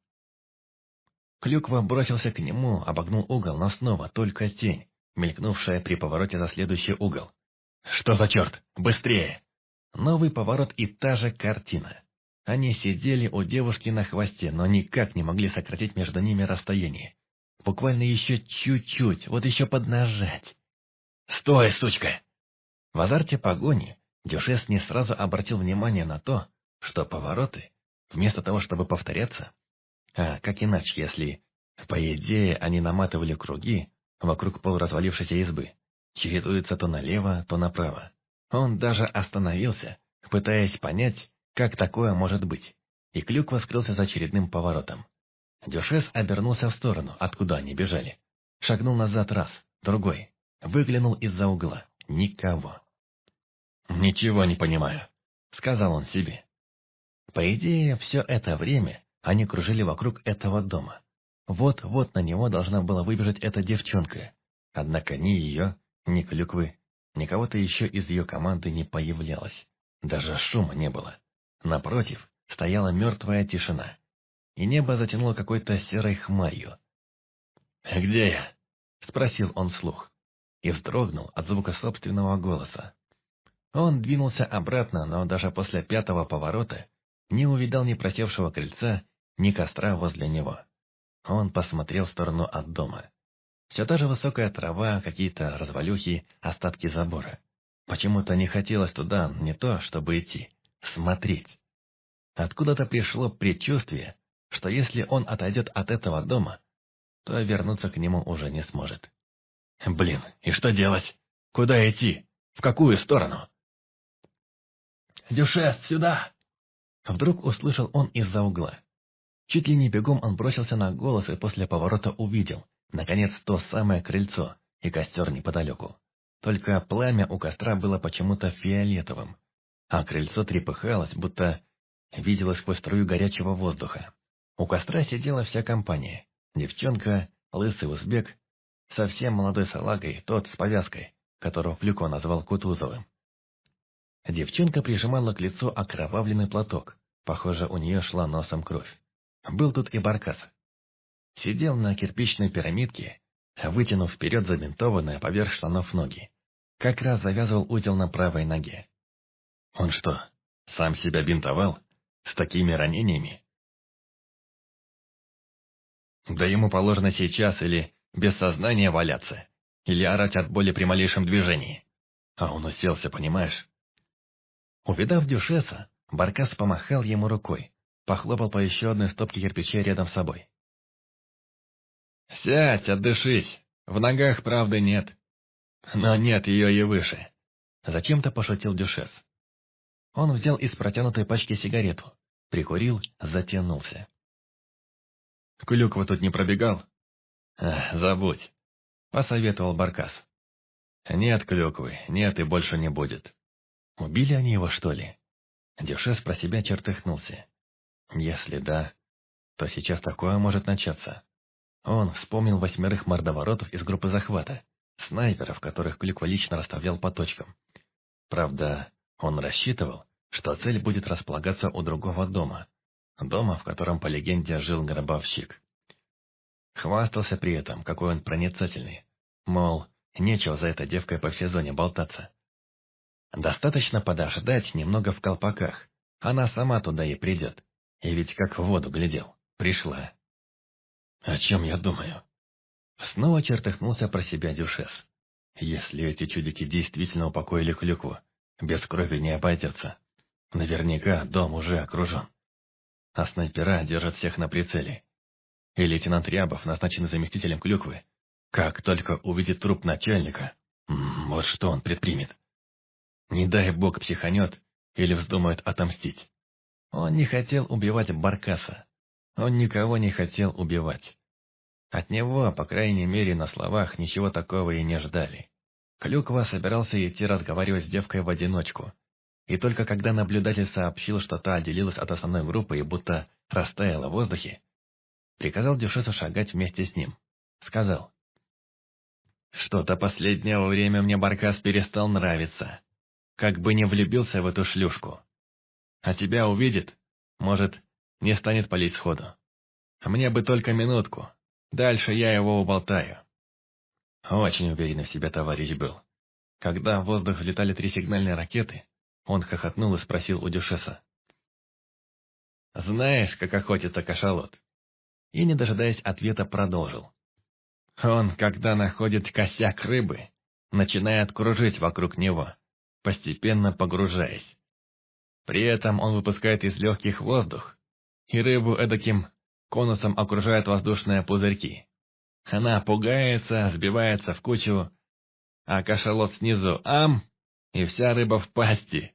Клюква бросился к нему, обогнул угол, но снова только тень, мелькнувшая при повороте за следующий угол. «Что за черт? Быстрее!» Новый поворот и та же картина. Они сидели у девушки на хвосте, но никак не могли сократить между ними расстояние. Буквально еще чуть-чуть, вот еще поднажать. «Стой, сучка!» В азарте погони Дюшес не сразу обратил внимание на то, что повороты, вместо того, чтобы повторяться, а как иначе, если, по идее, они наматывали круги вокруг полуразвалившейся избы, чередуются то налево, то направо. Он даже остановился, пытаясь понять, как такое может быть, и Клюква скрылся за очередным поворотом. Дюшес обернулся в сторону, откуда они бежали. Шагнул назад раз, другой, выглянул из-за угла. Никого. «Ничего не понимаю», — сказал он себе. По идее, все это время они кружили вокруг этого дома. Вот-вот на него должна была выбежать эта девчонка. Однако ни ее, ни Клюквы, ни кого-то еще из ее команды не появлялось. Даже шума не было. Напротив, стояла мертвая тишина. И небо затянуло какой-то серой хмарью. «Где я?» — спросил он вслух. И вздрогнул от звука собственного голоса. Он двинулся обратно, но даже после пятого поворота не увидал ни просевшего крыльца, ни костра возле него. Он посмотрел в сторону от дома. Все та же высокая трава, какие-то развалюхи, остатки забора. Почему-то не хотелось туда не то, чтобы идти, смотреть. Откуда-то пришло предчувствие, что если он отойдет от этого дома, то вернуться к нему уже не сможет. Блин, и что делать? Куда идти? В какую сторону? «Дюшес, сюда!» Вдруг услышал он из-за угла. Чуть ли не бегом он бросился на голос и после поворота увидел, наконец, то самое крыльцо и костер неподалеку. Только пламя у костра было почему-то фиолетовым, а крыльцо трепыхалось, будто виделось сквозь струю горячего воздуха. У костра сидела вся компания. Девчонка, лысый узбек, совсем молодой салагой, тот с повязкой, которого Клюква назвал Кутузовым. Девчонка прижимала к лицу окровавленный платок. Похоже, у нее шла носом кровь. Был тут и Баркас. Сидел на кирпичной пирамидке, вытянув вперед забинтованные поверх штанов ноги. Как раз завязывал узел на правой ноге. Он что, сам себя бинтовал? С такими ранениями? Да ему положено сейчас или без сознания валяться, или орать от боли при малейшем движении. А он уселся, понимаешь? Увидав Дюшеса, Баркас помахал ему рукой, похлопал по еще одной стопке кирпичей рядом с собой. «Сядь, отдышись. В ногах правды нет. Но нет ее и выше». Зачем-то пошутил Дюшес. Он взял из протянутой пачки сигарету, прикурил, затянулся. «Клюква тут не пробегал?» «Забудь», — посоветовал Баркас. «Нет клюквы, нет и больше не будет». «Убили они его, что ли?» Дюшес про себя чертыхнулся. «Если да, то сейчас такое может начаться». Он вспомнил 8 мордоворотов из группы захвата, снайперов, которых Клюква лично расставлял по точкам. Правда, он рассчитывал, что цель будет располагаться у другого дома, в котором, по легенде, жил гробовщик. Хвастался при этом, какой он проницательный, мол, нечего за этой девкой по всей зоне болтаться. Достаточно подождать немного в колпаках, она сама туда и придет, и ведь как в воду глядел, пришла. О чем я думаю? Снова чертыхнулся про себя Дюшес. Если эти чудики действительно упокоили Клюкву, без крови не обойдется. Наверняка дом уже окружен. А снайпера держат всех на прицеле. И лейтенант Рябов назначен заместителем Клюквы. Как только увидит труп начальника, вот что он предпримет. Не дай бог психанет или вздумает отомстить. Он не хотел убивать Баркаса. Он никого не хотел убивать. От него, по крайней мере, на словах ничего такого и не ждали. Клюква собирался идти разговаривать с девкой в одиночку. И только когда наблюдатель сообщил, что та отделилась от основной группы и будто растаяла в воздухе, приказал Дюшесу шагать вместе с ним. Сказал: «Что-то последнее время мне Баркас перестал нравиться. Как бы не влюбился в эту шлюшку. А тебя увидит, может, не станет палить сходу. Мне бы только минутку. Дальше я его уболтаю». Очень уверенный в себе товарищ был. Когда в воздух взлетали 3 сигнальные ракеты, он хохотнул и спросил у Дюшеса: «Знаешь, как охотится кашалот?» И, не дожидаясь ответа, продолжил: «Он, когда находит косяк рыбы, начинает кружить вокруг него, постепенно погружаясь. При этом он выпускает из легких воздух, и рыбу эдаким конусом окружают воздушные пузырьки. Она пугается, сбивается в кучу, а кашалот снизу ам, и вся рыба в пасти».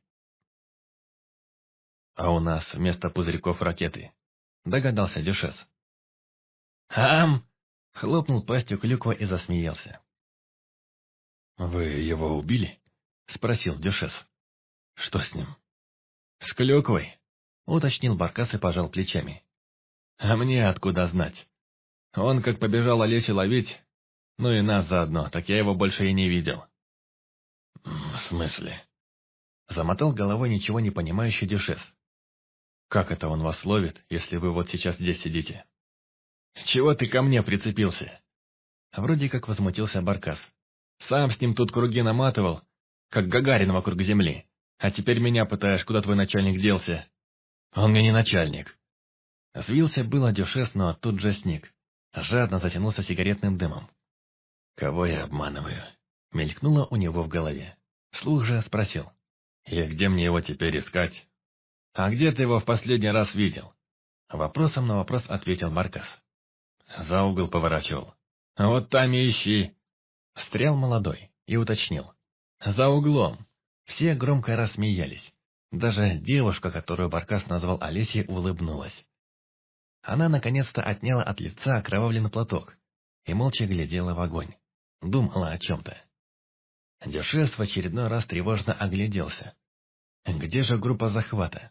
«А у нас вместо пузырьков ракеты», — догадался Дюшес. «Ам!» — хлопнул пастью клюква и засмеялся. «Вы его убили?» — спросил Дюшес. «Что с ним?» «С клюквой», — уточнил Баркас и пожал плечами. «А мне откуда знать? Он как побежал Олесю ловить, ну и нас заодно, так я его больше и не видел». «В смысле?» — замотал головой ничего не понимающий Дюшес. «Как это он вас ловит, если вы вот сейчас здесь сидите?» «Чего ты ко мне прицепился?» Вроде как возмутился Баркас. «Сам с ним тут круги наматывал, как Гагарин вокруг земли. А теперь меня пытаешь, куда твой начальник делся?» «Он мне не начальник». Взвился было Дюшес, но тут же сник. Жадно затянулся сигаретным дымом. «Кого я обманываю?» Мелькнуло у него в голове. Вслух же спросил: «И где мне его теперь искать?» «А где ты его в последний раз видел?» Вопросом на вопрос ответил Баркас. «За угол поворачивал». «Вот там и ищи!» Встрял молодой и уточнил: «За углом». Все громко рассмеялись. Даже девушка, которую Баркас назвал Олесей, улыбнулась. Она наконец-то отняла от лица окровавленный платок и молча глядела в огонь. Думала о чем-то. Дюшес в очередной раз тревожно огляделся. Где же группа захвата?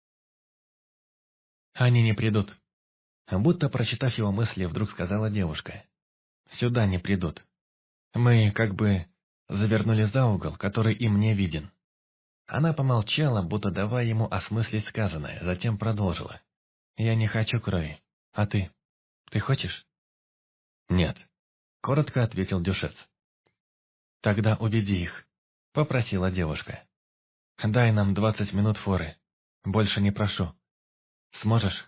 «Они не придут», будто прочитав его мысли, вдруг сказала девушка. «Сюда не придут. Мы как бы завернули за угол, который им не виден». Она помолчала, будто давая ему осмыслить сказанное, затем продолжила. «Я не хочу крови. А ты? Ты хочешь?» «Нет», — коротко ответил Дюшес. «Тогда уведи их», — попросила девушка. «Дай нам 20 минут форы. Больше не прошу. Сможешь?»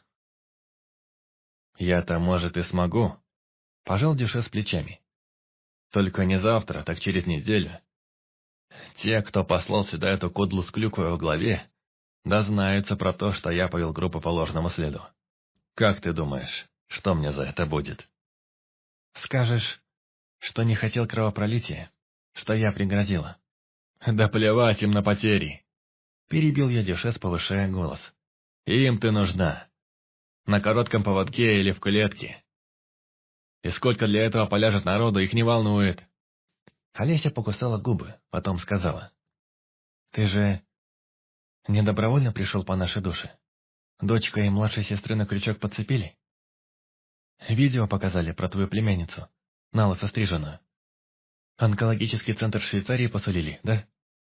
«Я-то, может, и смогу», — пожал Дюшес плечами. «Только не завтра, так через неделю. Те, кто послал сюда эту кодлу с клюквой в голове, дознаются про то, что я повел группу по ложному следу. Как ты думаешь, что мне за это будет?» «Скажешь, что не хотел кровопролития, что я пригрозила». «Да плевать им на потери!» Перебил я Дюшес, повышая голос. «Им ты нужна. На коротком поводке или в клетке. И сколько для этого поляжет народу, их не волнует». Олеся покусала губы, потом сказала: «Ты же не добровольно пришел по нашей душе? Дочка и младшей сестры на крючок подцепили? Видео показали про твою племянницу, налысо стриженную. Онкологический центр Швейцарии посулили, да?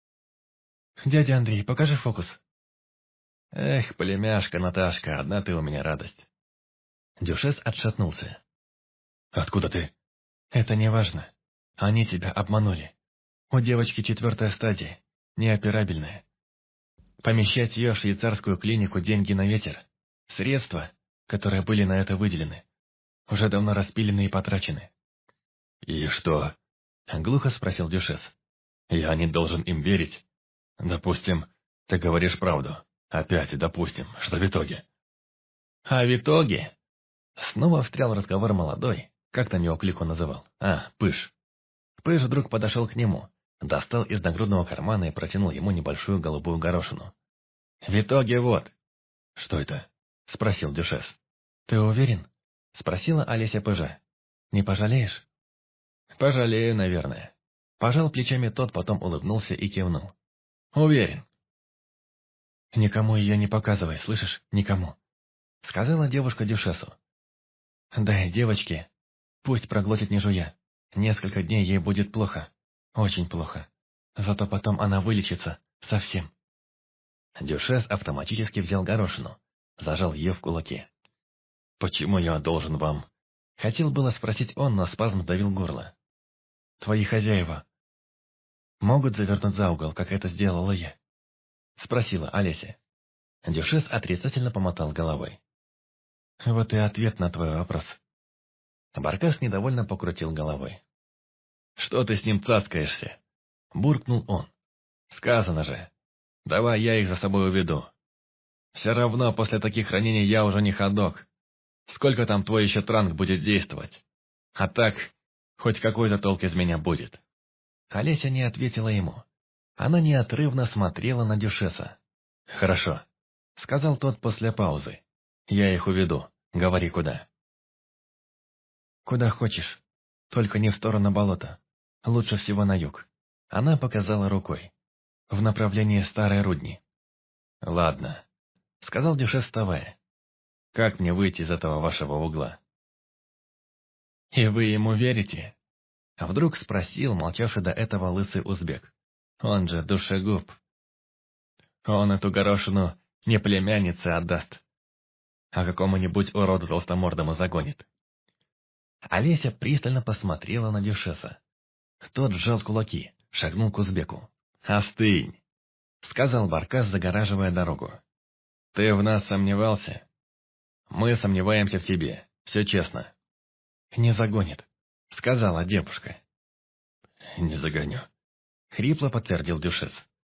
Дядя Андрей, покажи фокус». «Эх, племяшка Наташка, одна ты у меня радость». Дюшес отшатнулся. «Откуда ты?» «Это не важно. Они тебя обманули. У девочки 4-я стадия, неоперабельная. Помещать ее в швейцарскую клинику деньги на ветер. Средства, которые были на это выделены, уже давно распилены и потрачены». «И что?» — глухо спросил Дюшес. «Я не должен им верить. Допустим, ты говоришь правду. Опять допустим, что в итоге?» «А в итоге...» Снова встрял разговор молодой, Как там его клику называл? А, Пыш. Пыш вдруг подошел к нему, достал из нагрудного кармана и протянул ему небольшую голубую горошину. В итоге вот. Что это? Спросил Дюшес. Ты уверен? Спросила Олеся Пыжа. Не пожалеешь? Пожалею, наверное. Пожал плечами тот, потом улыбнулся и кивнул. Уверен. Никому ее не показывай, слышишь? Никому. Сказала девушка Дюшесу. Дай девочке, пусть проглотит не жуя. Несколько дней ей будет плохо. Очень плохо. Зато потом она вылечится. Совсем. Дюшес автоматически взял горошину. Зажал ее в кулаке. «Почему я должен вам?» Хотел было спросить он, но спазм давил горло. «Твои хозяева могут завернуть за угол, как это сделала я?» Спросила Олеся. Дюшес отрицательно помотал головой. «Вот и ответ на твой вопрос». Баркас недовольно покрутил головой. «Что ты с ним цаскаешься?» Буркнул он. «Сказано же. Давай я их за собой уведу. Все равно после таких ранений я уже не ходок. Сколько там твой еще транк будет действовать? А так, хоть какой-то толк из меня будет». Олеся не ответила ему. Она неотрывно смотрела на Дюшеса. «Хорошо», — сказал тот после паузы. «Я их уведу. Говори, куда». «Куда хочешь. Только не в сторону болота. Лучше всего на юг». Она показала рукой. «В направлении Старой Рудни». «Ладно», — сказал Дюшес, вставая. «Как мне выйти из этого вашего угла?» «И вы ему верите?» А вдруг спросил молчавший до этого лысый узбек. «Он же душегуб. Он эту горошину не племяннице отдаст, а какому-нибудь уроду толстомордому загонит». Олеся пристально посмотрела на Дюшеса. Тот сжал кулаки, шагнул к узбеку. «Остынь», — сказал Баркас, загораживая дорогу. «Ты в нас сомневался? Мы сомневаемся в тебе, все честно». «Не загонит», — сказала девушка. «Не загоню», — хрипло подтвердил Дюшес.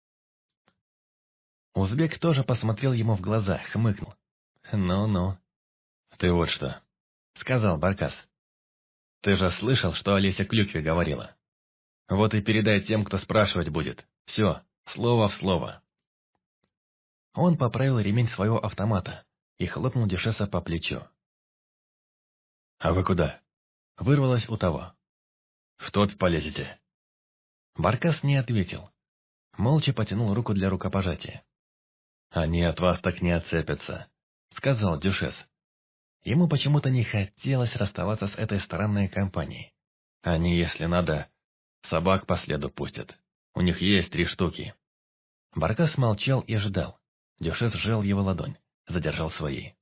Узбек тоже посмотрел ему в глаза, хмыкнул. «Ну-ну». «Ты вот что», — сказал Баркас. «Ты же слышал, что Олеся Клюкве говорила? Вот и передай тем, кто спрашивать будет. Все, слово в слово». Он поправил ремень своего автомата и хлопнул Дюшеса по плечу. «А вы куда?» — вырвалось у того. «В топь полезете». Баркас не ответил. Молча потянул руку для рукопожатия. «Они от вас так не отцепятся», — сказал Дюшес. Ему почему-то не хотелось расставаться с этой странной компанией. Они, если надо, собак по следу пустят. У них есть 3 штуки. Баркас молчал и ждал. Дюшес сжал его ладонь, задержал своей.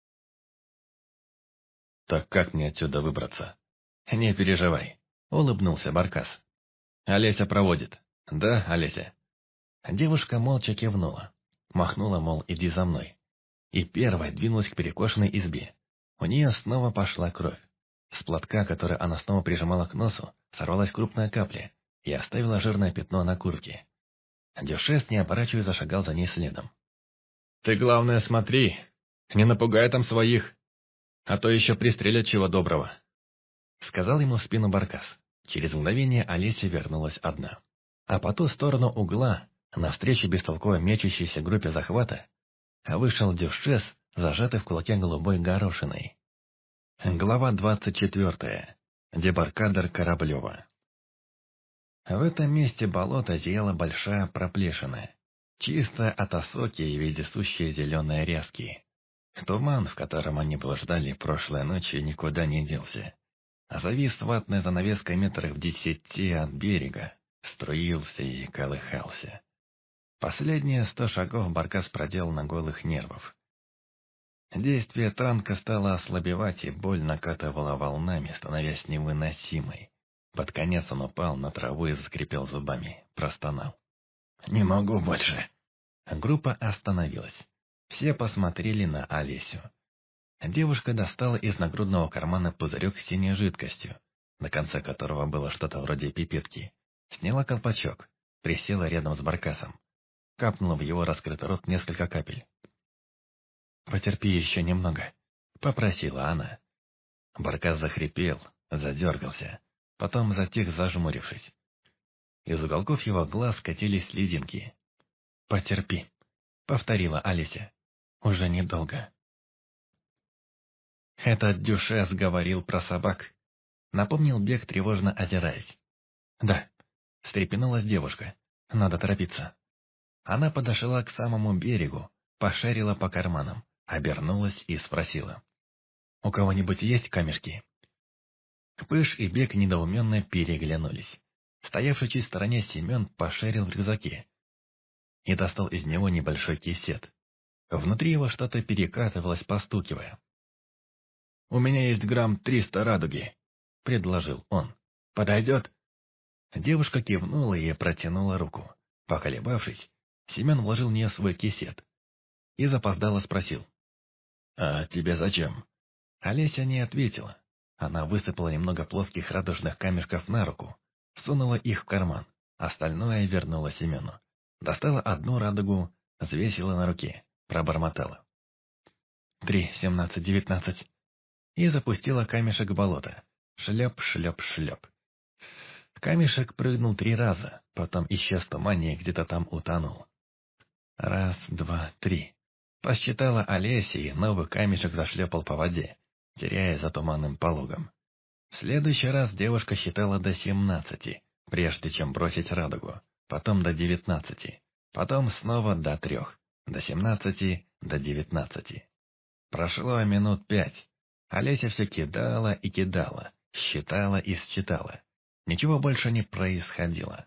«Так как мне отсюда выбраться?» «Не переживай», — улыбнулся Баркас. «Олеся проводит. Да, Олеся?» Девушка молча кивнула. Махнула, мол, иди за мной. И первая двинулась к перекошенной избе. У нее снова пошла кровь. С платка, который она снова прижимала к носу, сорвалась крупная капля и оставила жирное пятно на куртке. Дюшес, не оборачиваясь, зашагал за ней следом. «Ты, главное, смотри, не напугай там своих, а то еще пристрелят чего доброго», — сказал ему в спину Баркас. Через мгновение Олеся вернулась одна. А по ту сторону угла, навстречу бестолково мечущейся группе захвата, вышел Дюшес, зажатый в кулаке голубой горошиной. Глава 24. Дебаркадер Кораблева. В этом месте болота зияла большая проплешина, чистая от осоки и вездесущие зеленые ряски. Туман, в котором они блуждали прошлой ночью, никуда не делся. Завис ватной занавеской метрах в 10 от берега, струился и колыхался. Последние 100 шагов Баркас проделал на голых нервов. Действие транка стало ослабевать, и боль накатывала волнами, становясь невыносимой. Под конец он упал на траву и заскрипел зубами, простонал. «Не могу больше!» Группа остановилась. Все посмотрели на Олесю. Девушка достала из нагрудного кармана пузырек с синей жидкостью, на конце которого было что-то вроде пипетки. Сняла колпачок, присела рядом с Баркасом. Капнула в его раскрытый рот несколько капель. «Потерпи еще немного», — попросила она. Баркас захрипел, задергался, потом затих, зажмурившись. Из уголков его глаз скатились слезинки. «Потерпи», — повторила Олеся. «Уже недолго». «Этот Дюшес говорил про собак», — напомнил Бег, тревожно озираясь. «Да», — встрепенулась девушка. «Надо торопиться». Она подошла к самому берегу, пошарила по карманам, обернулась и спросила. «У кого-нибудь есть камешки?» Пыш и Бег недоуменно переглянулись. Стоявший чуть в стороне Семен пошарил в рюкзаке и достал из него небольшой кисет. Внутри его что-то перекатывалось, постукивая. «У меня есть грамм 300 радуги», — предложил он. «Подойдет?» Девушка кивнула и протянула руку. Поколебавшись, Семен вложил в нее свой кисет и запоздало спросил. «А тебе зачем?» Олеся не ответила. Она высыпала немного плоских радужных камешков на руку, сунула их в карман, остальное вернула Семену. Достала одну радугу, взвесила на руке, пробормотала. 3, 17, 19. И запустила камешек в болото. Шлеп, шлеп, шлеп. Камешек прыгнул 3 раза, потом исчез в тумане и где-то там утонул. 1, 2, 3. Посчитала Олеся, и новый камешек зашлепал по воде, теряя за туманным пологом. В следующий раз девушка считала до 17, прежде чем бросить радугу, потом до 19, потом снова до 3, до 17, до 19. Прошло минут 5. Олеся все кидала и кидала, считала и считала. Ничего больше не происходило.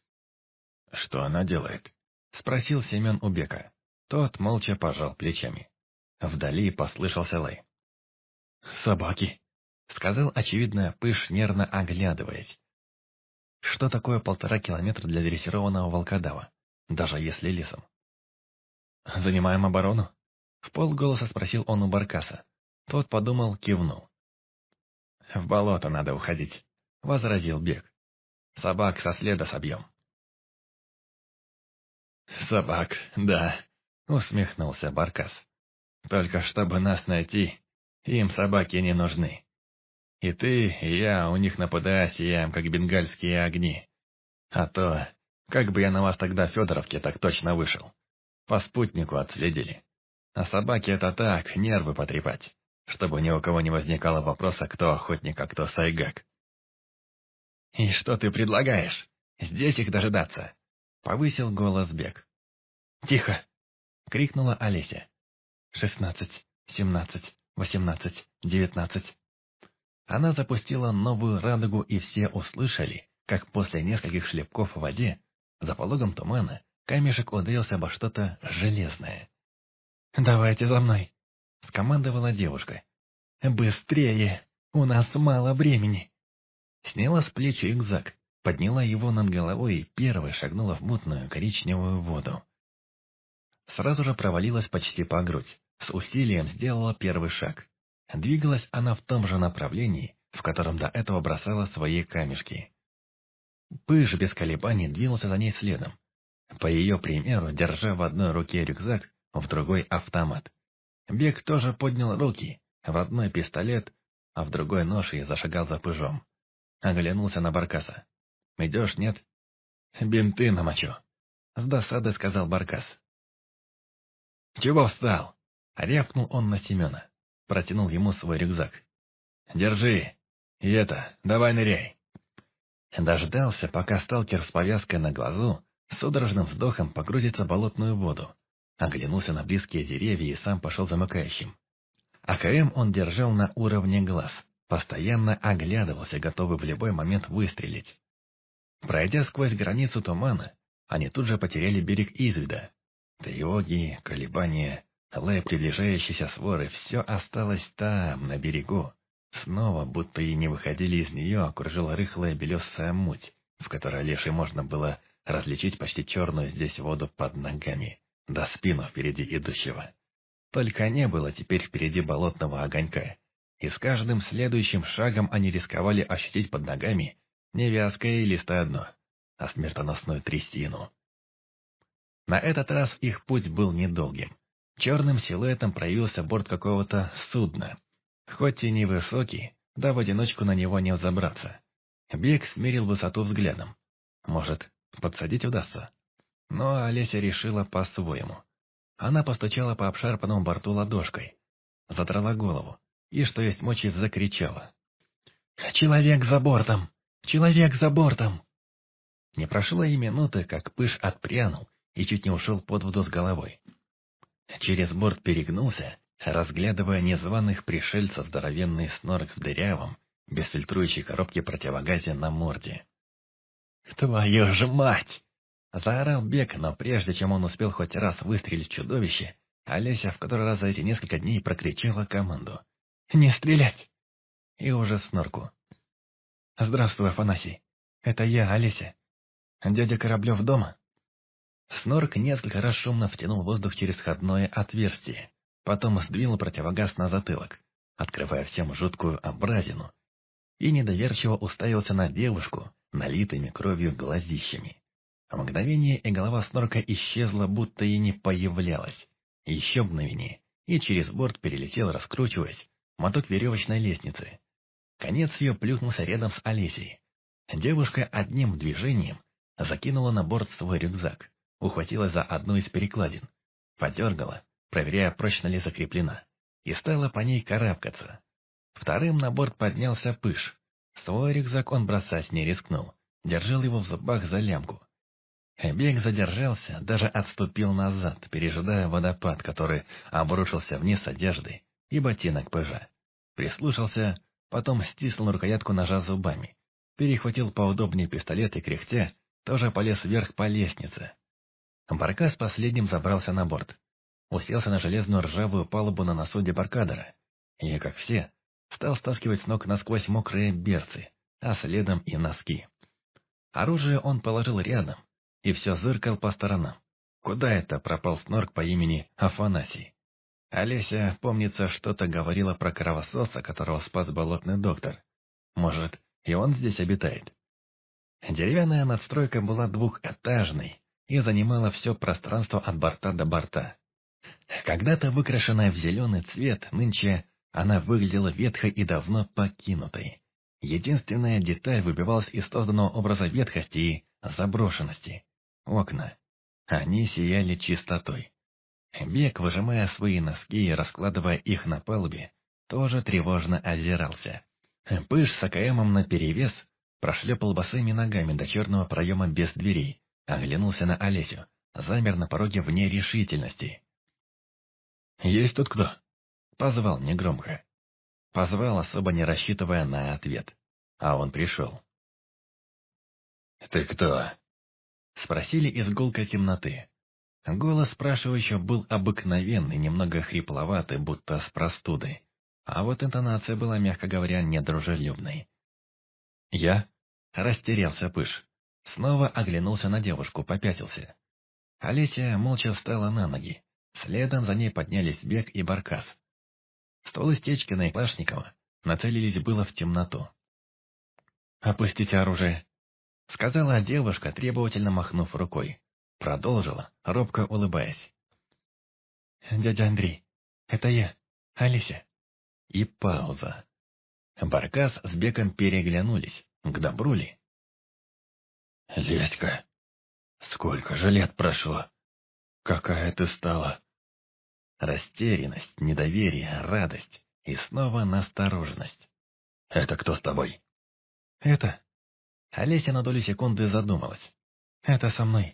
«Что она делает?» — спросил Семен у Бека. Тот молча пожал плечами. Вдали послышался лай. «Собаки!» — сказал, очевидно, Пыш, нервно оглядываясь. Что такое 1,5 километра для дрессированного волкодава, даже если лесом? «Занимаем оборону?» — вполголоса спросил он у Баркаса. Тот подумал, кивнул. «В болото надо уходить», — возразил Бек. «Собак со следа собьем». «Собак, да», — усмехнулся Баркас. «Только чтобы нас найти, им собаки не нужны. И ты, и я у них на ПДА сияем, как бенгальские огни. А то, как бы я на вас тогда в Федоровке так точно вышел. По спутнику отследили. А собаки это так, нервы потрепать, чтобы ни у кого не возникало вопроса, кто охотник, а кто сайгак». «И что ты предлагаешь? Здесь их дожидаться?» — повысил голос Бек. «Тихо!» — крикнула Олеся. 16, 17, 18, 19. Она запустила новую радугу, и все услышали, как после нескольких шлепков в воде, за пологом тумана, камешек ударился обо что-то железное. «Давайте за мной!» — скомандовала девушка. «Быстрее! У нас мало времени!» Сняла с плеч рюкзак, подняла его над головой и первой шагнула в мутную коричневую воду. Сразу же провалилась почти по грудь, с усилием сделала первый шаг. Двигалась она в том же направлении, в котором до этого бросала свои камешки. Пыж без колебаний двинулся за ней следом. По ее примеру, держа в одной руке рюкзак, в другой автомат. Бег тоже поднял руки, в одной пистолет, а в другой нож и зашагал за Пыжом. Оглянулся на Баркаса. «Идешь, нет?» «Бинты намочу», — с досадой сказал Баркас. «Чего встал?» — рявкнул он на Семена. Протянул ему свой рюкзак. «Держи. И это, давай ныряй». Дождался, пока сталкер с повязкой на глазу судорожным вздохом погрузится в болотную воду. Оглянулся на близкие деревья и сам пошел замыкающим. АКМ он держал на уровне глаз, постоянно оглядывался, готовый в любой момент выстрелить. Пройдя сквозь границу тумана, они тут же потеряли берег из вида. Тревоги, колебания, лай приближающейся своры — все осталось там, на берегу. Снова, будто и не выходили из нее, окружила рыхлая белесая муть, в которой лишь можно было различить почти черную здесь воду под ногами, да спину впереди идущего. Только не было теперь впереди болотного огонька, и с каждым следующим шагом они рисковали ощутить под ногами не вязкое листое дно, а смертоносную трясину. На этот раз их путь был недолгим. Черным силуэтом проявился борт какого-то судна. Хоть и невысокий, да в одиночку на него не взобраться. Бег смерил высоту взглядом. Может, подсадить удастся? Но Олеся решила по-своему. Она постучала по обшарпанному борту ладошкой, задрала голову и, что есть мочи, закричала. «Человек за бортом! Человек за бортом!» Не прошло и минуты, как Пыш отпрянул и чуть не ушел под воду с головой. Через борт перегнулся, разглядывая незваных пришельцев здоровенный снорк в дырявом, без фильтрующей коробки противогазе на морде. «Твою же мать!» Заорал Бег, но прежде чем он успел хоть раз выстрелить в чудовище, Олеся в который раз за эти несколько дней прокричала команду. «Не стрелять!» И уже снорку. «Здравствуй, Афанасий. Это я, Олеся. Дядя Кораблев дома?» Снорк несколько раз шумно втянул воздух через входное отверстие, потом сдвинул противогаз на затылок, открывая всем жуткую образину, и недоверчиво уставился на девушку, налитыми кровью глазищами. В мгновение и голова Снорка исчезла, будто и не появлялась. Еще мгновение, и через борт перелетел, раскручиваясь, моток веревочной лестницы. Конец ее плюхнулся рядом с Олесей. Девушка одним движением закинула на борт свой рюкзак, ухватилась за одну из перекладин, подергала, проверяя, прочно ли закреплена, и стала по ней карабкаться. Вторым на борт поднялся Пыш. Свой рюкзак он бросать не рискнул, держал его в зубах за лямку. Бег задержался, даже отступил назад, пережидая водопад, который обрушился вниз с одежды и ботинок Пыжа. Прислушался, потом стиснул рукоятку ножа зубами, перехватил поудобнее пистолет и, кряхтя, тоже полез вверх по лестнице. Баркас последним забрался на борт, уселся на железную ржавую палубу на носу дебаркадера и, как все, стал стаскивать с ног насквозь мокрые берцы, а следом и носки. Оружие он положил рядом и все зыркал по сторонам. Куда это пропал снорк по имени Афанасий? Олеся, помнится, что-то говорила про кровососа, которого спас болотный доктор. Может, и он здесь обитает? Деревянная надстройка была двухэтажной и занимала все пространство от борта до борта. Когда-то выкрашенная в зеленый цвет, нынче она выглядела ветхой и давно покинутой. Единственная деталь выбивалась из созданного образа ветхости и заброшенности. Окна. Они сияли чистотой. Бег, выжимая свои носки и раскладывая их на палубе, тоже тревожно озирался. Пыш с АКМом наперевес прошлепал босыми ногами до черного проема без дверей, оглянулся на Олесю, замер на пороге в нерешительности. «Есть тут кто?» — позвал негромко. Позвал, особо не рассчитывая на ответ. А он пришел. «Ты кто?» — спросили из гулкой темноты. Голос спрашивающего был обыкновенный, немного хрипловатый, будто с простудой. А вот интонация была, мягко говоря, недружелюбной. «Я?» — растерялся Пыш. Снова оглянулся на девушку, попятился. Олеся молча встала на ноги. Следом за ней поднялись Бег и Баркас. Стволы Стечкина и Клашникова нацелились было в темноту. «Опустите оружие», — сказала девушка, требовательно махнув рукой. Продолжила, робко улыбаясь. «Дядя Андрей, это я, Олеся». И пауза. Баркас с Беком переглянулись. К добру ли? «Леська, сколько же лет прошло? Какая ты стала!» Растерянность, недоверие, радость и снова настороженность. «Это кто с тобой?» «Это...» Олеся на долю секунды задумалась. «Это со мной».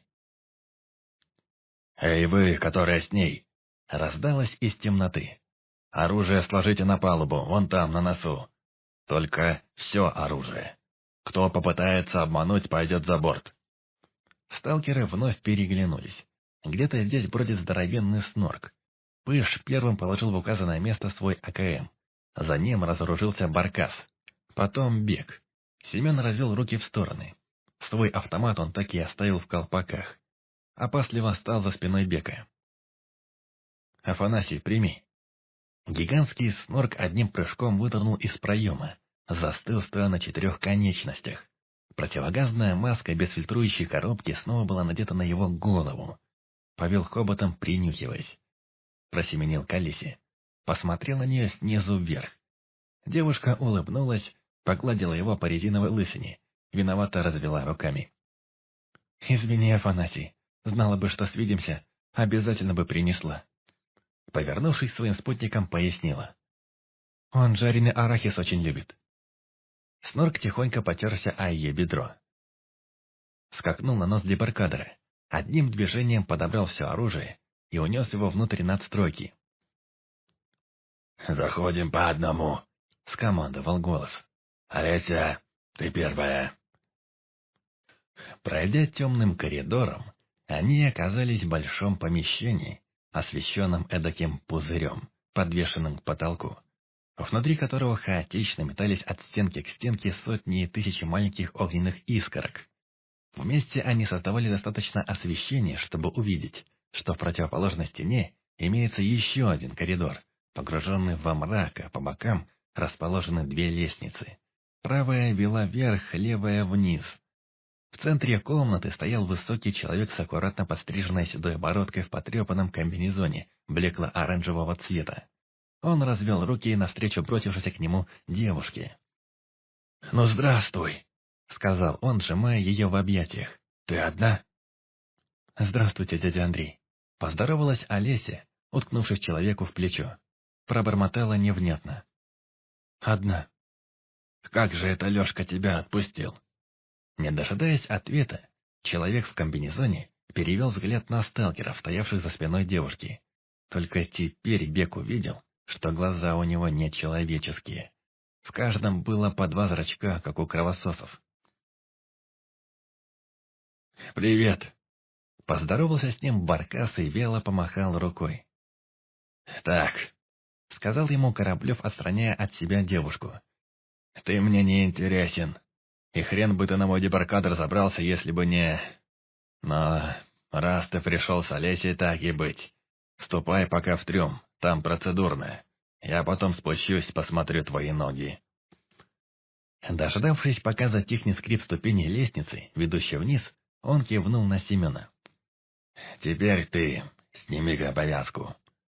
«Эй вы, которая с ней!» Раздалась из темноты. «Оружие сложите на палубу, вон там, на носу. Только все оружие. Кто попытается обмануть, пойдет за борт». Сталкеры вновь переглянулись. Где-то здесь бродит здоровенный снорк. Пыш первым положил в указанное место свой АКМ. За ним разоружился Баркас. Потом Бег. Семен развел руки в стороны. Свой автомат он так и оставил в колпаках. Опасливо стал за спиной Бека. «Афанасий, прими». Гигантский снорк одним прыжком вынырнул из проема. Застыл, стоя на 4 конечностях. Противогазная маска без фильтрующей коробки снова была надета на его голову. Повел хоботом, принюхиваясь. Просеменил к Олесе. Посмотрел на нее снизу вверх. Девушка улыбнулась, погладила его по резиновой лысине, виновато развела руками. «Извини, Афанасий, знала бы, что свидимся, обязательно бы принесла». Повернувшись к своим спутникам, пояснила. «Он жареный арахис очень любит». Снорк тихонько потерся о ее бедро. Скакнул на нос дебаркадера, одним движением подобрал все оружие и унес его внутрь надстройки. «Заходим по одному», — скомандовал голос. «Олеся, ты первая». Пройдя темным коридором, они оказались в большом помещении, освещенном эдаким пузырем, подвешенным к потолку, внутри которого хаотично метались от стенки к стенке сотни и тысячи маленьких огненных искорок. Вместе они создавали достаточно освещения, чтобы увидеть, что в противоположной стене имеется еще один коридор, погруженный во мрак, а по бокам расположены две лестницы. Правая вела вверх, левая вниз. В центре комнаты стоял высокий человек с аккуратно подстриженной седой бородкой в потрепанном комбинезоне блекло-оранжевого цвета. Он развел руки навстречу бросившейся к нему девушке. «Ну, здравствуй», — сказал он, сжимая ее в объятиях. «Ты одна?» «Здравствуйте, дядя Андрей», — поздоровалась Олеся, уткнувшись человеку в плечо. Пробормотала невнятно. «Одна». «Как же это Лешка тебя отпустил?» Не дожидаясь ответа, человек в комбинезоне перевел взгляд на сталкеров, стоявших за спиной девушки. Только теперь Бек увидел, что глаза у него нечеловеческие. В каждом было по 2 зрачка, как у кровососов. «Привет!» Поздоровался с ним Баркас и вяло помахал рукой. «Так», — сказал ему Кораблев, отстраняя от себя девушку. «Ты мне не интересен. И хрен бы ты на мой дебаркадер забрался, если бы не... Но раз ты пришел с Олесей, так и быть. Ступай пока в трюм, там процедурно. Я потом спущусь, посмотрю твои ноги». Дождавшись, пока затихнет скрип ступеней лестницы, ведущей вниз, он кивнул на Семена. «Теперь ты сними-ка повязку».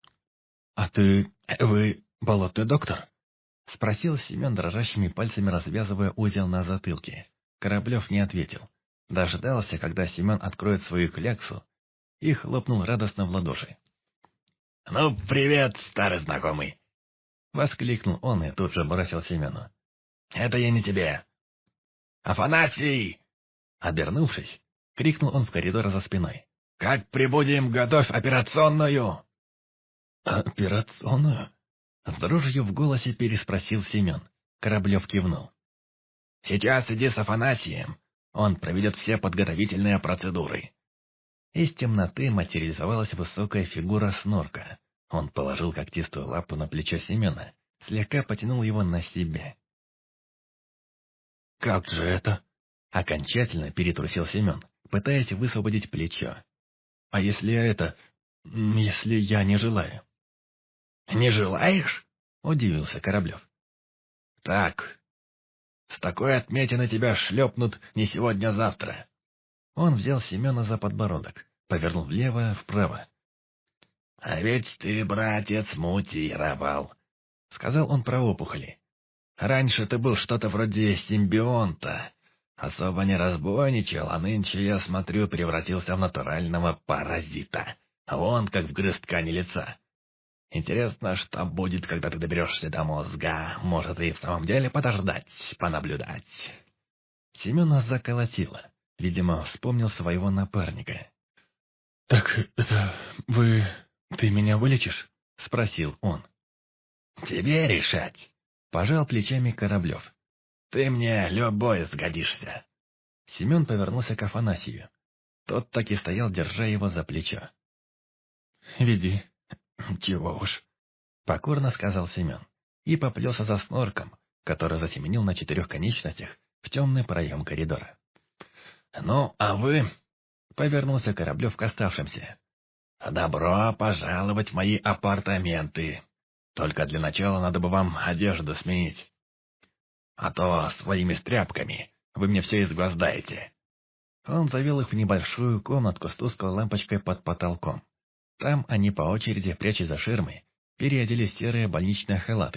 Вы болотный доктор?» — спросил Семен дрожащими пальцами, развязывая узел на затылке. Кораблев не ответил. Дождался, когда Семен откроет свою кляксу, и хлопнул радостно в ладоши. «Ну, привет, старый знакомый!» — воскликнул он и тут же бросил Семену. «Это я не тебе!» «Афанасий!» Обернувшись, крикнул он в коридор за спиной. «Как прибудем, готовь операционную!» «Операционную?» С дрожью в голосе переспросил Семен. Кораблев кивнул. «Сейчас иди с Афанасием. Он проведет все подготовительные процедуры». Из темноты материализовалась высокая фигура Снорка. Он положил когтистую лапу на плечо Семена, слегка потянул его на себя. «Как же это?» Окончательно перетрусил Семен, пытаясь высвободить плечо. «А если если я не желаю?» «Не желаешь?» — удивился Кораблев. «Так, с такой отметиной тебя шлепнут не сегодня-завтра». Он взял Семена за подбородок, повернул влево-вправо. «А ведь ты, братец, мутировал», — сказал он про опухоли. «Раньше ты был что-то вроде симбионта, особо не разбойничал, а нынче, я смотрю, превратился в натурального паразита. Вон как вгрыз ткани лица. Интересно, что будет, когда ты доберешься до мозга. Может, и в самом деле подождать, понаблюдать». Семена заколотило. Видимо, вспомнил своего напарника. «Так это ты меня вылечишь?» — спросил он. «Тебе решать», — пожал плечами Кораблев. «Ты мне любой сгодишься». Семен повернулся к Афанасию. Тот так и стоял, держа его за плечо. «Веди». «Чего уж», — покорно сказал Семен, и поплелся за Снорком, который засеменил на 4 конечностях в темный проем коридора. «Ну, а вы...» — повернулся Кораблев к оставшимся. «Добро пожаловать в мои апартаменты. Только для начала надо бы вам одежду сменить. А то своими стряпками вы мне все изгвоздаете». Он завел их в небольшую комнатку с тусклой лампочкой под потолком. Там они по очереди, прячась за ширмой, переоделись в серые больничные халаты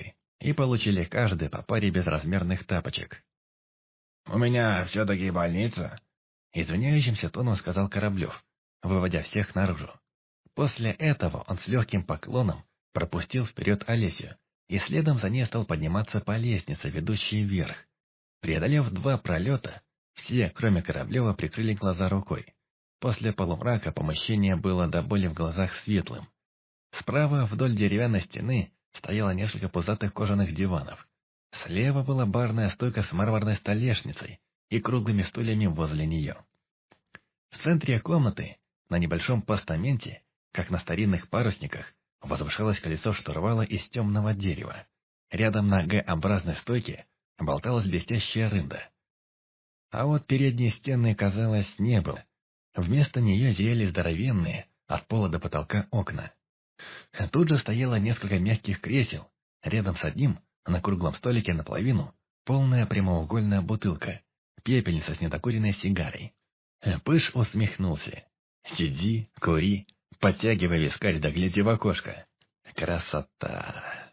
и получили каждый по паре безразмерных тапочек. «У меня все-таки больница», — извиняющимся тоном сказал Кораблев, выводя всех наружу. После этого он с легким поклоном пропустил вперед Олесю и следом за ней стал подниматься по лестнице, ведущей вверх. Преодолев 2 пролета, все, кроме Кораблева, прикрыли глаза рукой. После полумрака помещение было до боли в глазах светлым. Справа вдоль деревянной стены стояло несколько пузатых кожаных диванов. Слева была барная стойка с мраморной столешницей и круглыми стульями возле нее. В центре комнаты, на небольшом постаменте, как на старинных парусниках, возвышалось колесо штурвала из темного дерева. Рядом на Г-образной стойке болталась блестящая рында. А вот передней стены, казалось, не было. Вместо нее зияли здоровенные, от пола до потолка, окна. Тут же стояло несколько мягких кресел. Рядом с одним, на круглом столике наполовину, полная прямоугольная бутылка, пепельница с недокуренной сигарой. Пыш усмехнулся. «Сиди, кури, подтягивай вискарь да гляди в окошко. Красота!»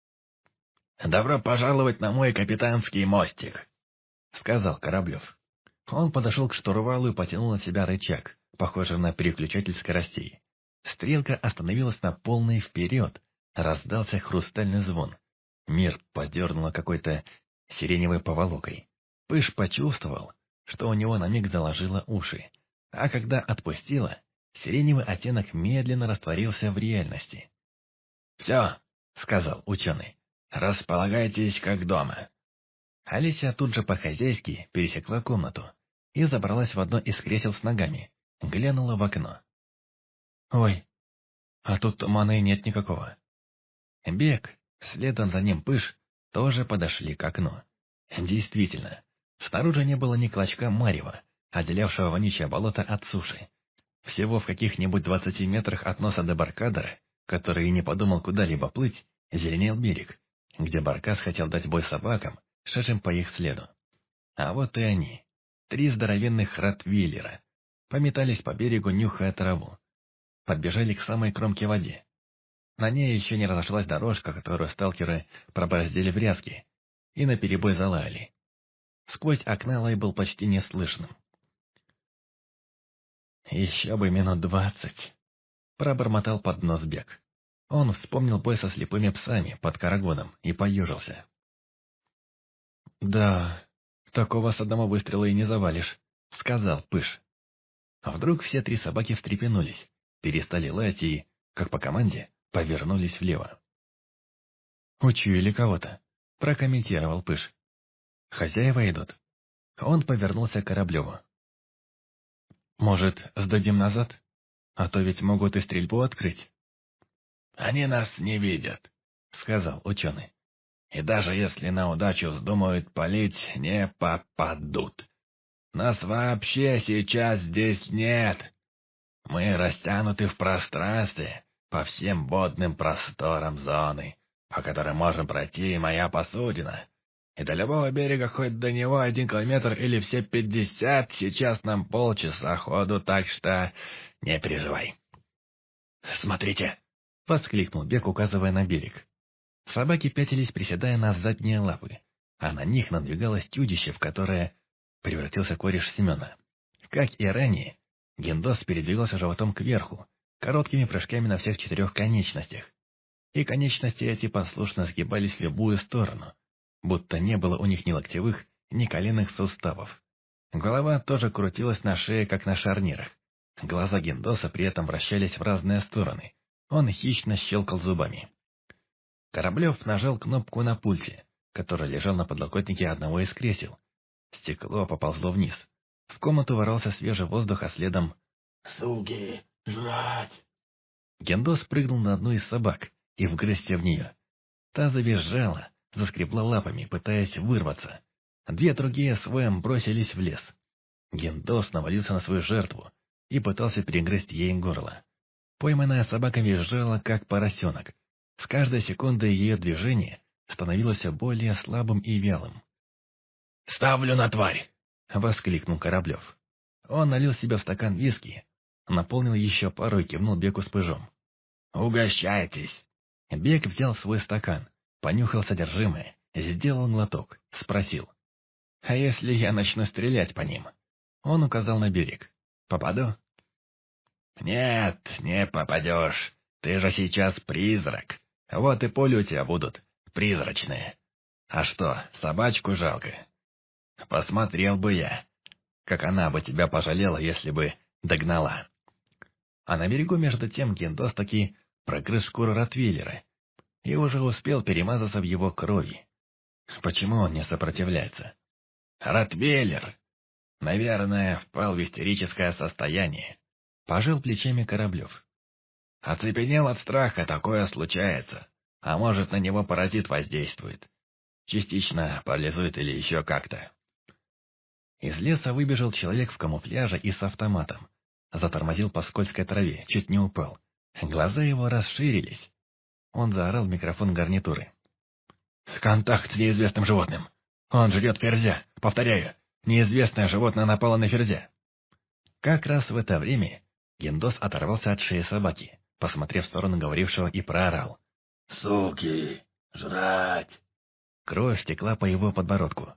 «Добро пожаловать на мой капитанский мостик», — сказал Кораблев. Он подошел к штурвалу и потянул на себя рычаг, похожий на переключатель скоростей. Стрелка остановилась на полной вперед, раздался хрустальный звон. Мир подернуло какой-то сиреневой поволокой. Пыш почувствовал, что у него на миг заложило уши, а когда отпустило, сиреневый оттенок медленно растворился в реальности. «Все», — сказал ученый, — «располагайтесь как дома». Алисия тут же по-хозяйски пересекла комнату и забралась в одно из кресел с ногами, глянула в окно. «Ой, а тут тумана и нет никакого». Бег, следом за ним Пыш, тоже подошли к окну. Действительно, снаружи не было ни клочка марева, отделявшего вонючее болото от суши. Всего в каких-нибудь 20 метрах от носа дебаркадера, который и не подумал куда-либо плыть, зеленел берег, где Баркас хотел дать бой собакам, шедшим по их следу. А вот и они, 3 здоровенных ротвейлера, пометались по берегу, нюхая траву. Подбежали к самой кромке воды. На ней еще не разошлась дорожка, которую сталкеры пробороздили в ряски, и наперебой залаяли. Сквозь окна лай был почти неслышным. «Еще бы минут 20», — пробормотал под нос Бег. Он вспомнил бой со слепыми псами под Карагоном и поежился. «Да, такого с одного выстрела и не завалишь», — сказал Пыш. А вдруг все 3 собаки встрепенулись, перестали лаять и, как по команде, повернулись влево. «Учуяли кого-то», — прокомментировал Пыш. «Хозяева идут». Он повернулся к Кораблеву. «Может, сдадим назад? А то ведь могут и стрельбу открыть». «Они нас не видят», — сказал ученый. «И даже если на удачу вздумают палить, не попадут. Нас вообще сейчас здесь нет. Мы растянуты в пространстве по всем водным просторам зоны, по которым можем пройти и моя посудина. И до любого берега, хоть до него 1 километр или все 50, сейчас нам полчаса ходу, так что не переживай». «Смотрите!» — воскликнул Бег, указывая на берег. Собаки пятились, приседая на задние лапы, а на них надвигалось чудище, в которое превратился кореш Семена. Как и ранее, Гендос передвигался животом кверху, короткими прыжками на всех 4 конечностях. И конечности эти послушно сгибались в любую сторону, будто не было у них ни локтевых, ни коленных суставов. Голова тоже крутилась на шее, как на шарнирах. Глаза Гендоса при этом вращались в разные стороны. Он хищно щелкал зубами. Кораблев нажал кнопку на пульте, который лежал на подлокотнике одного из кресел. Стекло поползло вниз. В комнату ворвался свежий воздух, а следом «Суки, жрать!». Гендос прыгнул на одну из собак и вгрызся в нее. Та завизжала, заскребла лапами, пытаясь вырваться. 2 другие с воем бросились в лес. Гендос навалился на свою жертву и пытался перегрызть ей горло. Пойманная собака визжала, как поросенок. С каждой секундой ее движение становилось все более слабым и вялым. «Ставлю на тварь!» — воскликнул Кораблев. Он налил себе в стакан виски, наполнил еще пару и кивнул Беку с Пыжом. «Угощайтесь!» Бек взял свой стакан, понюхал содержимое, сделал глоток, спросил. «А если я начну стрелять по ним?» Он указал на берег. «Попаду?» «Нет, не попадешь. Ты же сейчас призрак. Вот и пули у тебя будут призрачные. А что, собачку жалко? Посмотрел бы я, как она бы тебя пожалела, если бы догнала». А на берегу между тем Гендос таки прогрыз шкуру ротвейлера и уже успел перемазаться в его крови. Почему он не сопротивляется? «Ротвейлер! Наверное, впал в истерическое состояние». Пожал плечами Кораблев. Оцепенел от страха, такое случается. А может, на него паразит воздействует. Частично парализует или еще как-то. Из леса выбежал человек в камуфляже и с автоматом. Затормозил по скользкой траве, чуть не упал. Глаза его расширились. Он заорал в микрофон гарнитуры. «Контакт с неизвестным животным. Он жрет ферзя. Повторяю, неизвестное животное напало на ферзя». Как раз в это время Гендос оторвался от шеи собаки, посмотрев в сторону говорившего, и проорал. «Суки! Жрать!» Кровь стекла по его подбородку.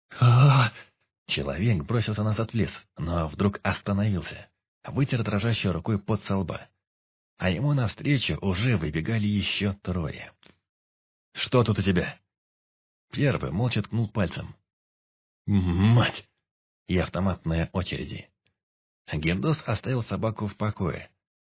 а Человек бросился назад в лес, но вдруг остановился, вытер дрожащей рукой пот со лба. А ему навстречу уже выбегали еще трое. «Что тут у тебя?» Первый молча ткнул пальцем. «Мать!» И автоматная очереди. Гендос оставил собаку в покое.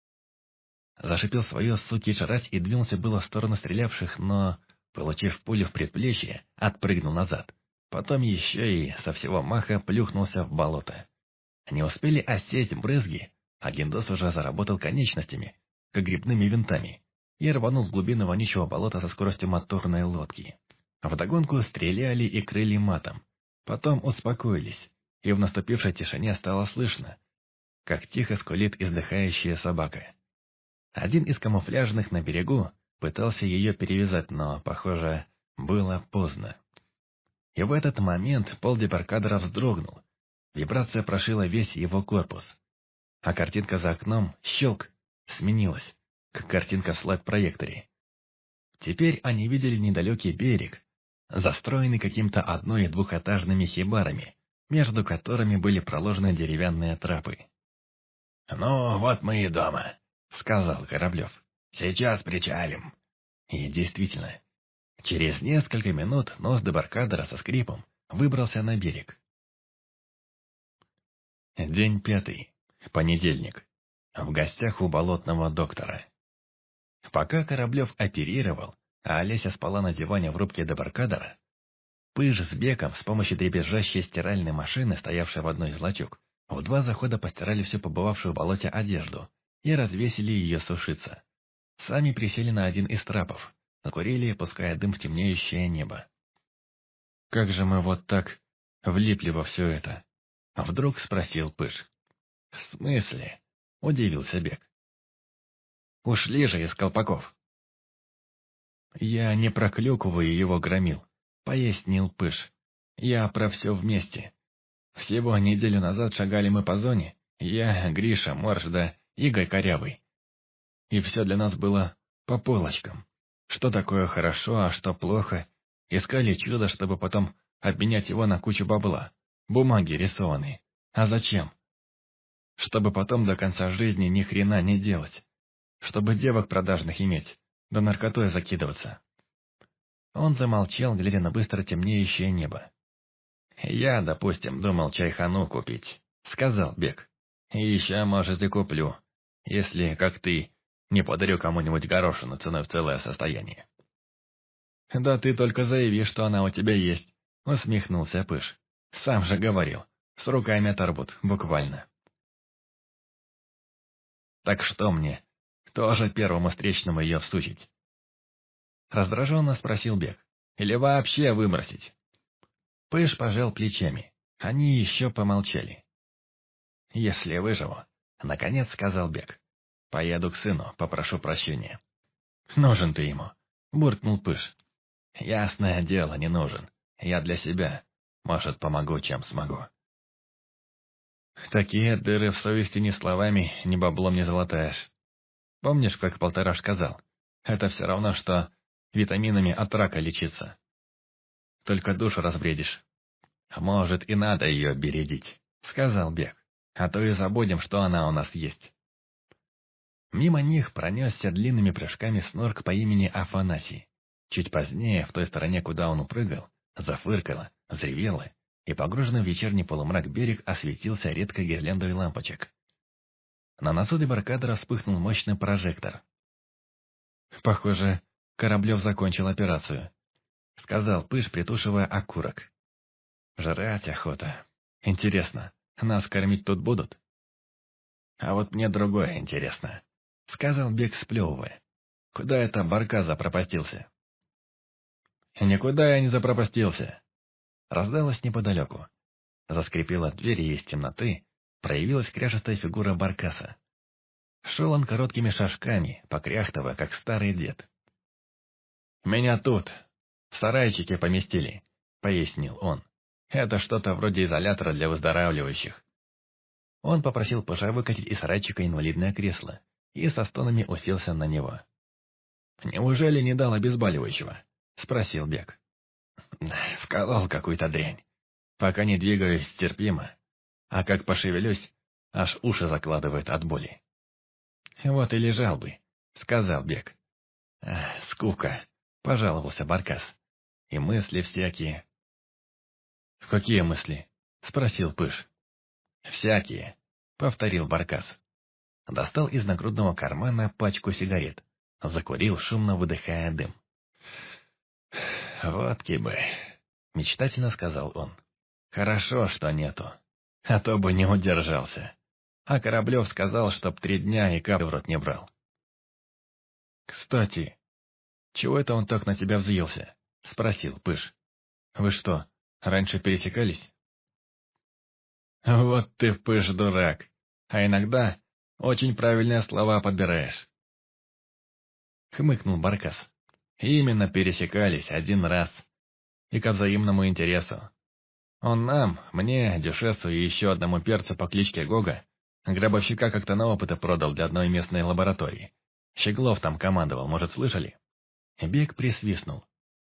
Зашипел свое «суки жрать» и двинулся было в сторону стрелявших, но, получив пулю в предплечье, отпрыгнул назад. Потом еще и со всего маха плюхнулся в болото. Не успели осесть брызги, а Гендос уже заработал конечностями, как грибными винтами, и рванул в глубину вонючего болота со скоростью моторной лодки. Вдогонку стреляли и крыли матом. Потом успокоились, и в наступившей тишине стало слышно, как тихо скулит издыхающая собака. Один из камуфляжных на берегу пытался ее перевязать, но, похоже, было поздно. И в этот момент пол дебаркадера вздрогнул. Вибрация прошила весь его корпус. А картинка за окном, щелк, сменилась, как картинка в слайд-проекторе. Теперь они видели недалекий берег, застроенный каким-то одно- и двухэтажными хибарами, между которыми были проложены деревянные трапы. «Ну, вот мы и дома», — сказал Кораблев. «Сейчас причалим». И действительно, через несколько минут нос дебаркадера со скрипом выбрался на берег. День 5. Понедельник. В гостях у болотного доктора. Пока Кораблев оперировал, а Олеся спала на диване в рубке дебаркадера, Пыж с Беком с помощью дребезжащей стиральной машины, стоявшей в одной из лачуг, в 2 захода постирали всю побывавшую в болоте одежду и развесили ее сушиться. Сами присели на один из трапов, закурили, пуская дым в темнеющее небо. «Как же мы вот так влипли во все это?» — вдруг спросил Пыж. «В смысле?» — удивился Бек. «Ушли же из колпаков». «Я не про Клюкву и его громил», — пояснил Пыж. «Я про все вместе. Всего неделю назад шагали мы по зоне, я, Гриша, Морж да Игорь Корявый. И все для нас было по полочкам. Что такое хорошо, а что плохо. Искали чудо, чтобы потом обменять его на кучу бабла. Бумаги рисованные. А зачем? Чтобы потом до конца жизни ни хрена не делать. Чтобы девок продажных иметь, да наркотой закидываться». Он замолчал, глядя на быстро темнеющее небо. «Я, допустим, думал чайхану купить», — сказал Бек. «И еще, может, и куплю, если, как ты, не подарю кому-нибудь горошину ценой в целое состояние». «Да ты только заяви, что она у тебя есть», — усмехнулся Пыж. «Сам же говорил, с руками оторвут, буквально». «Так что мне, тоже первому встречному ее всучить?» Раздраженно спросил Бек. «Или вообще выбросить?» Пыж пожал плечами. Они еще помолчали. «Если выживу», — наконец сказал Бек. «Поеду к сыну, попрошу прощения». «Нужен ты ему», — буркнул Пыж. «Ясное дело, не нужен. Я для себя. Может, помогу, чем смогу». «Такие дыры в совести ни словами, ни баблом не залатаешь. Помнишь, как Полтораш сказал? Это все равно, что витаминами от рака лечиться. Только душу разбредишь. Может, и надо ее бередить, сказал Бег, а то и забудем, что она у нас есть. Мимо них пронесся длинными прыжками снорк по имени Афанасий. Чуть позднее, в той стороне, куда он упрыгал, зафыркало, взревело, и погруженный в вечерний полумрак берег осветился редкой гирляндой лампочек. На носу дебаркадера вспыхнул мощный прожектор. «Похоже, Кораблев закончил операцию», — сказал Пыж, притушивая окурок. «Жрать охота. Интересно, нас кормить тут будут?» «А вот мне другое интересно», — сказал Бег, сплевывая. «Куда это Барка запропастился?» «Никуда я не запропастился», — раздалось неподалеку. Заскрипела дверь, и из темноты проявилась кряжестая фигура Баркаса. Шел он короткими шажками, покряхтывая, как старый дед. «Меня тут, в сарайчике поместили», — пояснил он. «Это что-то вроде изолятора для выздоравливающих». Он попросил Пыжа выкатить из сарайчика инвалидное кресло и со стонами уселся на него. «Неужели не дал обезболивающего?» — спросил Бег. «Вколол какую-то дрянь. Пока не двигаюсь, терпимо. А как пошевелюсь, аж уши закладывает от боли». «Вот и лежал бы», — сказал Бег. «Скука», — пожаловался Баркас. «И мысли всякие». «Какие мысли?» — спросил Пыж. «Всякие», — повторил Баркас. Достал из нагрудного кармана пачку сигарет. Закурил, шумно выдыхая дым. «Водки бы», — мечтательно сказал он. «Хорошо, что нету, а то бы не удержался. А Кораблев сказал, чтоб 3 дня и капли в рот не брал». «Кстати, чего это он так на тебя взъелся?» — спросил Пыж. «Вы что, раньше пересекались?» «Вот ты, Пыж, дурак, а иногда очень правильные слова подбираешь», — хмыкнул Баркас. «Именно пересекались 1 раз, и ко взаимному интересу. Он нам, мне, Дюшесу и еще одному перцу по кличке Гога, гробовщика как-то на опыты продал для одной местной лаборатории. Щеглов там командовал, может, слышали?» Бег присвистнул.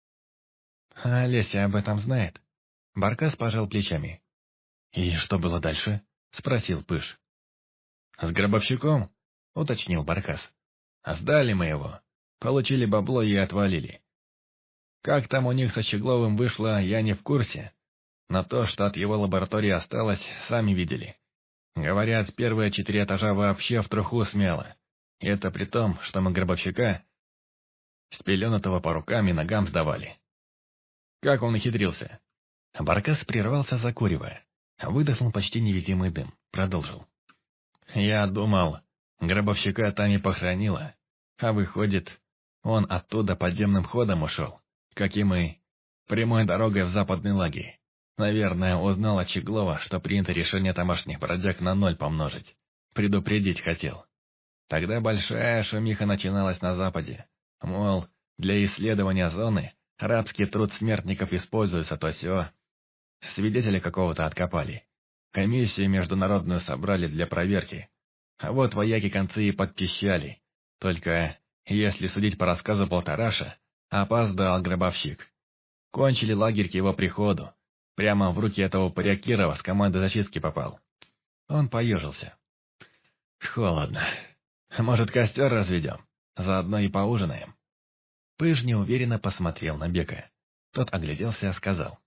«А Леся об этом знает?» Баркас пожал плечами. «И что было дальше?» — спросил Пыж. «С гробовщиком?» — уточнил Баркас. «Сдали мы его, получили бабло и отвалили. Как там у них со Щегловым вышло, я не в курсе, но то, что от его лаборатории осталось, сами видели. Говорят, первые 4 этажа вообще в труху смело. И это при том, что мы гробовщика спеленутого по рукам и ногам сдавали. Как он ухитрился?» Баркас прервался, закуривая. Выдохнул почти невидимый дым. Продолжил. «Я думал, гробовщика там и похоронила. А выходит, он оттуда подземным ходом ушел, как и мы, прямой дорогой в западный лагерь. Наверное, узнал от Щеглова, что принято решение тамошних бродяг на 0 помножить. Предупредить хотел. Тогда большая шумиха начиналась на западе. Мол, для исследования зоны рабский труд смертников используется, то сё. Свидетеля какого-то откопали. Комиссию международную собрали для проверки. А вот вояки концы и подпищали. Только, если судить по рассказу Полтораша, опоздал гробовщик. Кончили лагерь к его приходу. Прямо в руки этого упыря Кирова с командой зачистки попал. Он поежился. «Холодно. Может, костер разведем? Заодно и поужинаем?» Пыж неуверенно посмотрел на Бека. Тот огляделся и сказал.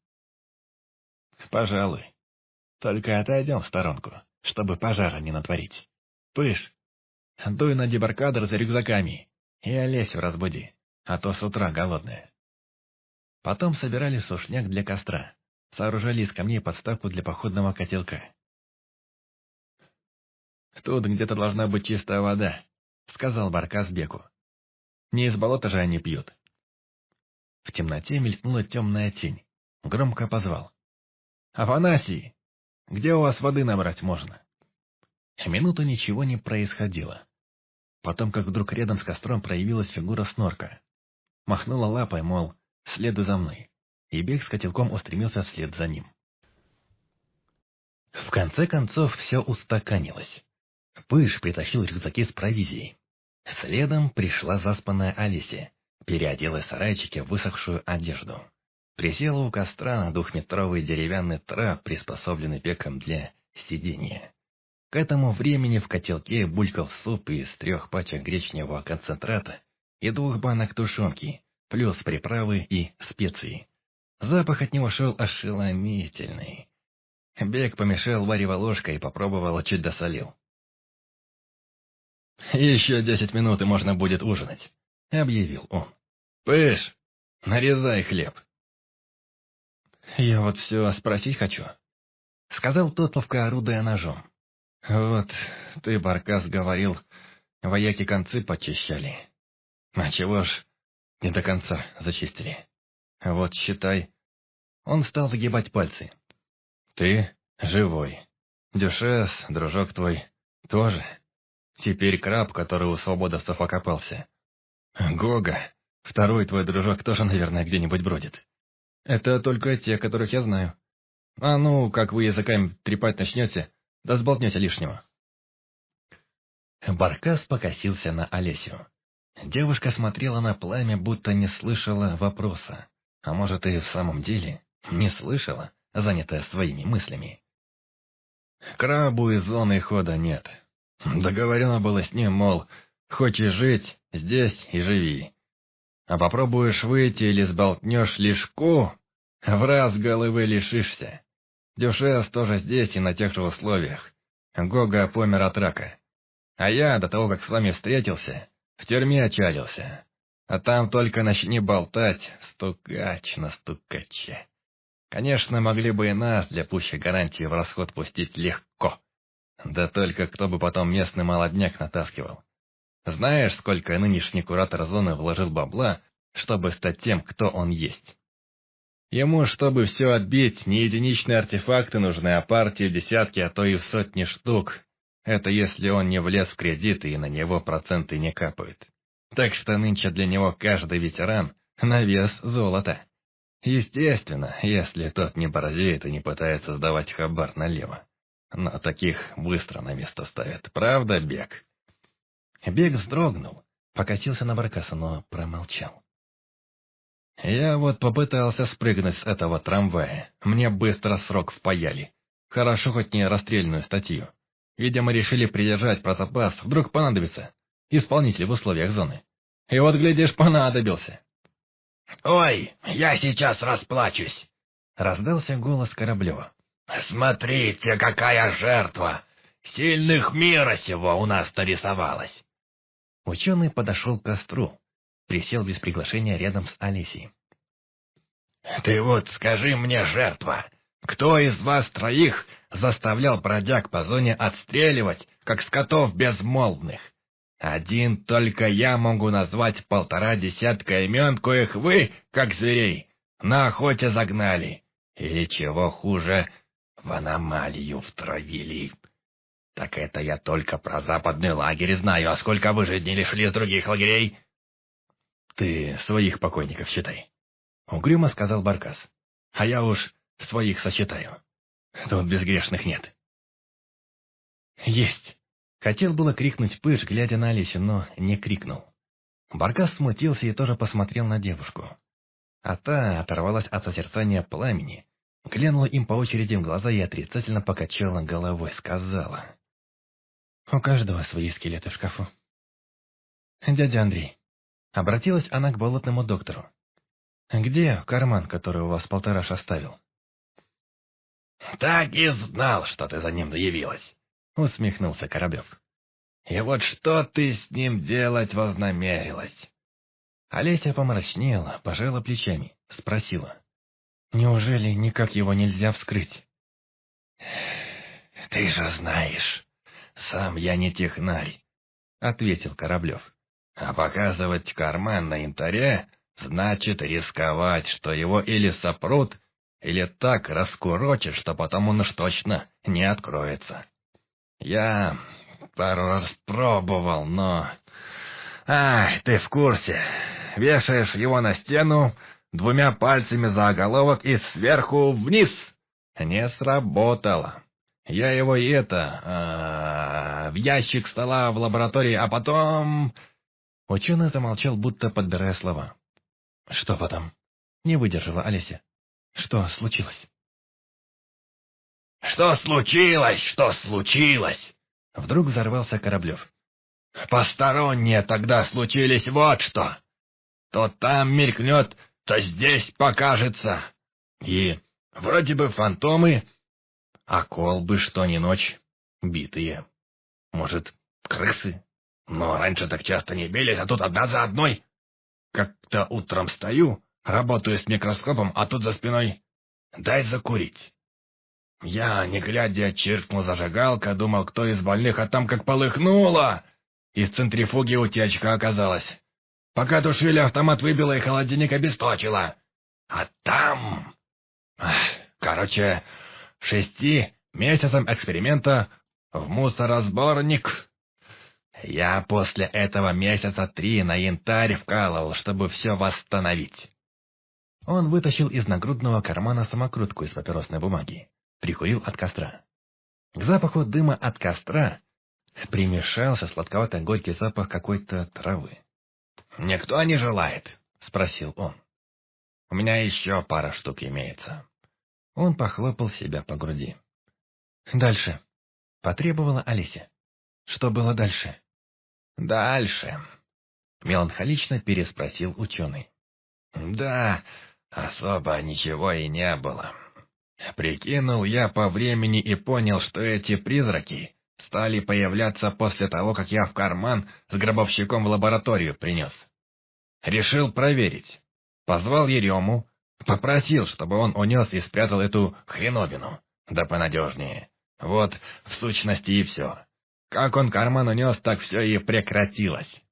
«Пожалуй. Только отойдем в сторонку, чтобы пожара не натворить. Пыж, дуй на дебаркадер за рюкзаками и Олесю разбуди, а то с утра голодная». Потом собирали сушняк для костра, сооружали из камней подставку для походного котелка. «Тут где-то должна быть чистая вода», — сказал Баркас Беку. «Не из болота же они пьют». В темноте мелькнула темная тень. Громко позвал. «Афанасий, где у вас воды набрать можно?» Минуту ничего не происходило. Потом, как вдруг рядом с костром проявилась фигура снорка. Махнула лапой, мол, следуй за мной. И Бег с котелком устремился вслед за ним. В конце концов, все устаканилось. Пыж притащил рюкзаки с провизией. Следом пришла заспанная Олеся. переодел из сарайчика высохшую одежду. Присела у костра на 2-метровый деревянный трап, приспособленный Беком для сидения. К этому времени в котелке булькал суп из 3 пачек гречневого концентрата и 2 банок тушенки, плюс приправы и специи. Запах от него шел ошеломительный. Бек помешал варево ложкой и попробовал, чуть досолил. «Еще 10 минут, и можно будет ужинать», — объявил он. «Пыш, нарезай хлеб». «Я вот все спросить хочу», — сказал тот, ловко орудуя ножом. «Вот, ты, Баркас, говорил, вояки концы почищали. А чего ж не до конца зачистили? Вот, считай». Он стал загибать пальцы. «Ты живой. Дюшес, дружок твой, тоже. Теперь краб, который у свободовцев окопался. Гога, второй твой дружок, тоже, наверное, где-нибудь бродит. Это только те, которых я знаю. А ну, как вы языками трепать начнете, да сболтнете лишнего». Баркас покосился на Олесю. Девушка смотрела на пламя, будто не слышала вопроса. А может, и в самом деле не слышала, занятая своими мыслями. Крабу из зоны хода нет. Договорено было с ним, мол, хочешь жить, здесь и живи. А попробуешь выйти или сболтнешь лишку, в раз головы лишишься. Дюшес тоже здесь и на тех же условиях. Гога помер от рака. А я, до того, как с вами встретился, в тюрьме отчалился. А там только начни болтать, стукач на стукаче. Конечно, могли бы и нас для пущей гарантии в расход пустить легко. Да только кто бы потом местный молодняк натаскивал. Знаешь, сколько нынешний куратор зоны вложил бабла, чтобы стать тем, кто он есть? Ему, чтобы все отбить, не единичные артефакты нужны, а партии в десятки, а то и в сотни штук. Это если он не влез в кредиты и на него проценты не капают. Так что нынче для него каждый ветеран на вес золота. Естественно, если тот не борзеет и не пытается сдавать хабар налево. Но таких быстро на место ставят. Правда, Бек? Бек вздрогнул, покатился на Баркаса, но промолчал. Я вот попытался спрыгнуть с этого трамвая. Мне быстро срок впаяли. Хорошо хоть не расстрельную статью. Видимо, решили придержать про запас, вдруг понадобится. Исполнитель в условиях зоны. И вот, глядишь, понадобился. «Ой, я сейчас расплачусь!» — раздался голос Кораблева. «Смотрите, какая жертва! Сильных мира сего у нас нарисовалось!» Ученый подошел к костру, присел без приглашения рядом с Олесей. «Ты вот скажи мне, жертва, кто из вас троих заставлял бродяг по зоне отстреливать, как скотов безмолвных? Один только я могу назвать 1,5 десятка имен, коих вы, как зверей, на охоте загнали. Или, чего хуже, в аномалию втравили. Так это я только про западный лагерь знаю, а сколько вы жизни лишили из других лагерей?» «Ты своих покойников считай», — угрюмо сказал Баркас. «А я уж своих сосчитаю. Тут безгрешных нет». «Есть!» — хотел было крикнуть Пыш, глядя на Олесю, но не крикнул. Баркас смутился и тоже посмотрел на девушку. А та оторвалась от созерцания пламени, глянула им по очереди в глаза и отрицательно покачала головой, сказала: «У каждого свои скелеты в шкафу». «Дядя Андрей», — обратилась она к болотному доктору, «где карман, который у вас полтораш оставил?» «Так и знал, что ты за ним явилась», — усмехнулся Кораблев. «И вот что ты с ним делать вознамерилась?» Олеся помрачнела, пожала плечами, спросила: «Неужели никак его нельзя вскрыть?» «Ты же знаешь, сам я не технарь», — ответил Кораблев. «А показывать карман на янтаре значит рисковать, что его или сопрут, или так раскурочат, что потом он уж точно не откроется. Я пару раз пробовал, но... Ай, ты в курсе. Вешаешь его на стену, 2 пальцами за оголовок и сверху вниз. Не сработало. Я его в ящик стола в лаборатории, а потом... Ученый замолчал, будто подбирая слова. «Что потом?» — не выдержала Олеся. «Что случилось?» «Что случилось? Что случилось?» Вдруг взорвался Кораблев. «Посторонние тогда случились вот что. То там мелькнет, то здесь покажется. И вроде бы фантомы, а колбы что ни ночь, битые. Может, крысы? Но раньше так часто не бились, а тут одна за одной. Как-то утром стою, работаю с микроскопом, а тут за спиной «дай закурить». Я, не глядя, чиркнул зажигалка, думал, кто из больных, а там как полыхнуло. Из центрифуги утечка оказалась. Пока тушили, автомат выбило и холодильник обесточило. А там... Короче, 6 месяцам эксперимента в мусоросборник. Я после этого месяца 3 на янтарь вкалывал, чтобы все восстановить. Он вытащил из нагрудного кармана самокрутку из папиросной бумаги, прикурил от костра. К запаху дыма от костра примешался сладковато-горький запах какой-то травы. «Никто не желает?» — спросил он. «У меня еще пара штук имеется». Он похлопал себя по груди. «Дальше», — потребовала Олеся. «Что было дальше?» «Дальше», — меланхолично переспросил ученый. «Да, особо ничего и не было. Прикинул я по времени и понял, что эти призраки стали появляться после того, как я в карман с гробовщиком в лабораторию принес. Решил проверить. Позвал Ерему, попросил, чтобы он унес и спрятал эту хреновину, да понадежнее. Вот, в сущности, и все. Как он карман унес, так все и прекратилось».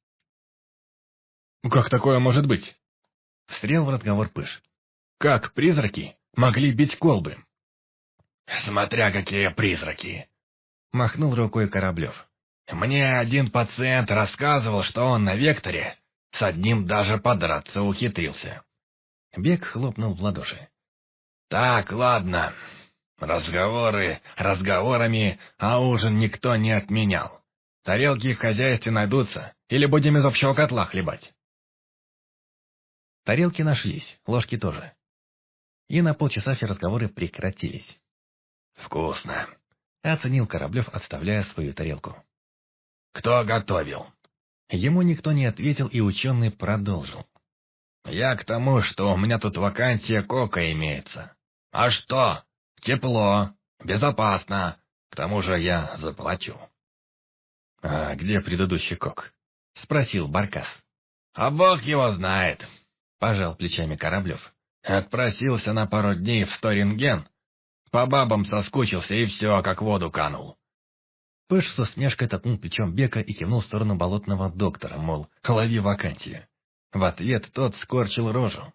«Как такое может быть?» — встрял в разговор Пыш. «Как призраки могли бить колбы?» «Смотря какие призраки!» — махнул рукой Кораблев. «Мне один пациент рассказывал, что он на Векторе с одним даже подраться ухитрился». Бек хлопнул в ладоши. «Так, ладно. Разговоры разговорами, а ужин никто не отменял. Тарелки в хозяйстве найдутся, или будем из общего котла хлебать?» Тарелки нашлись, ложки тоже. И на полчаса все разговоры прекратились. «Вкусно», — оценил Кораблев, отставляя свою тарелку. «Кто готовил?» Ему никто не ответил, и ученый продолжил. «Я к тому, что у меня тут вакансия кока имеется. А что? Тепло, безопасно. К тому же я заплачу». «А где предыдущий кок?» — спросил Баркас. «А бог его знает», — пожал плечами Кораблев. «Отпросился на пару дней в Сторинген. По бабам соскучился и все, как в воду канул». Пыш с усмешкой толкнул плечом Бека и кивнул в сторону болотного доктора, мол, лови вакансию. В ответ тот скорчил рожу.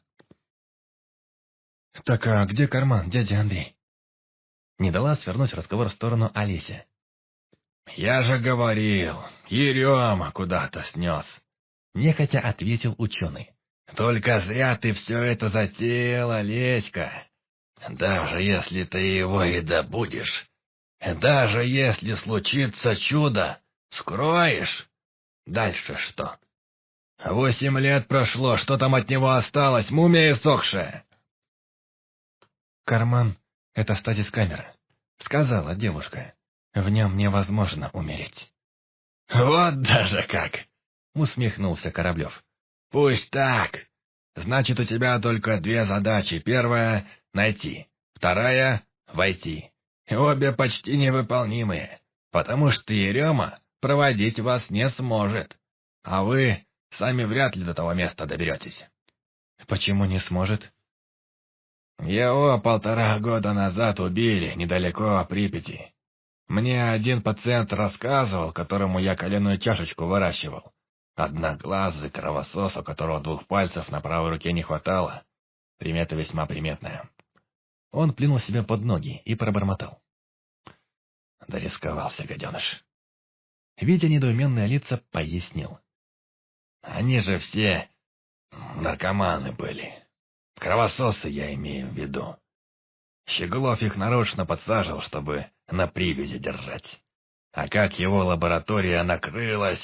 «Так а где карман, дядя Андрей?» Не дала свернуть разговор в сторону Олеся. «Я же говорил, Ерема куда-то снес», — нехотя ответил ученый. «Только зря ты все это затеяла, Леська. Даже если ты его и добудешь, даже если случится чудо, скроешь. Дальше что? 8 лет прошло, что там от него осталось, мумия иссохшая?» «Карман — это стазис-камера», — сказала девушка. «В нем невозможно умереть». «Вот даже как!» — усмехнулся Кораблев. «Пусть так. Значит, у тебя только 2 задачи. Первая — найти. Вторая — войти. И обе почти невыполнимые, потому что Ерема проводить вас не сможет. А вы сами вряд ли до того места доберетесь». «Почему не сможет?» «Его 1,5 года назад убили, недалеко от Припяти. Мне один пациент рассказывал, которому я коленную чашечку выращивал. Одноглазый кровосос, у которого 2 пальцев на правой руке не хватало. Примета весьма приметная». Он плюнул себе под ноги и пробормотал. Дорисковался гаденыш. Видя недоуменные лица, пояснил. «Они же все наркоманы были. Кровососы я имею в виду. Щеглов их нарочно подсаживал, чтобы на привязи держать. А как его лаборатория накрылась,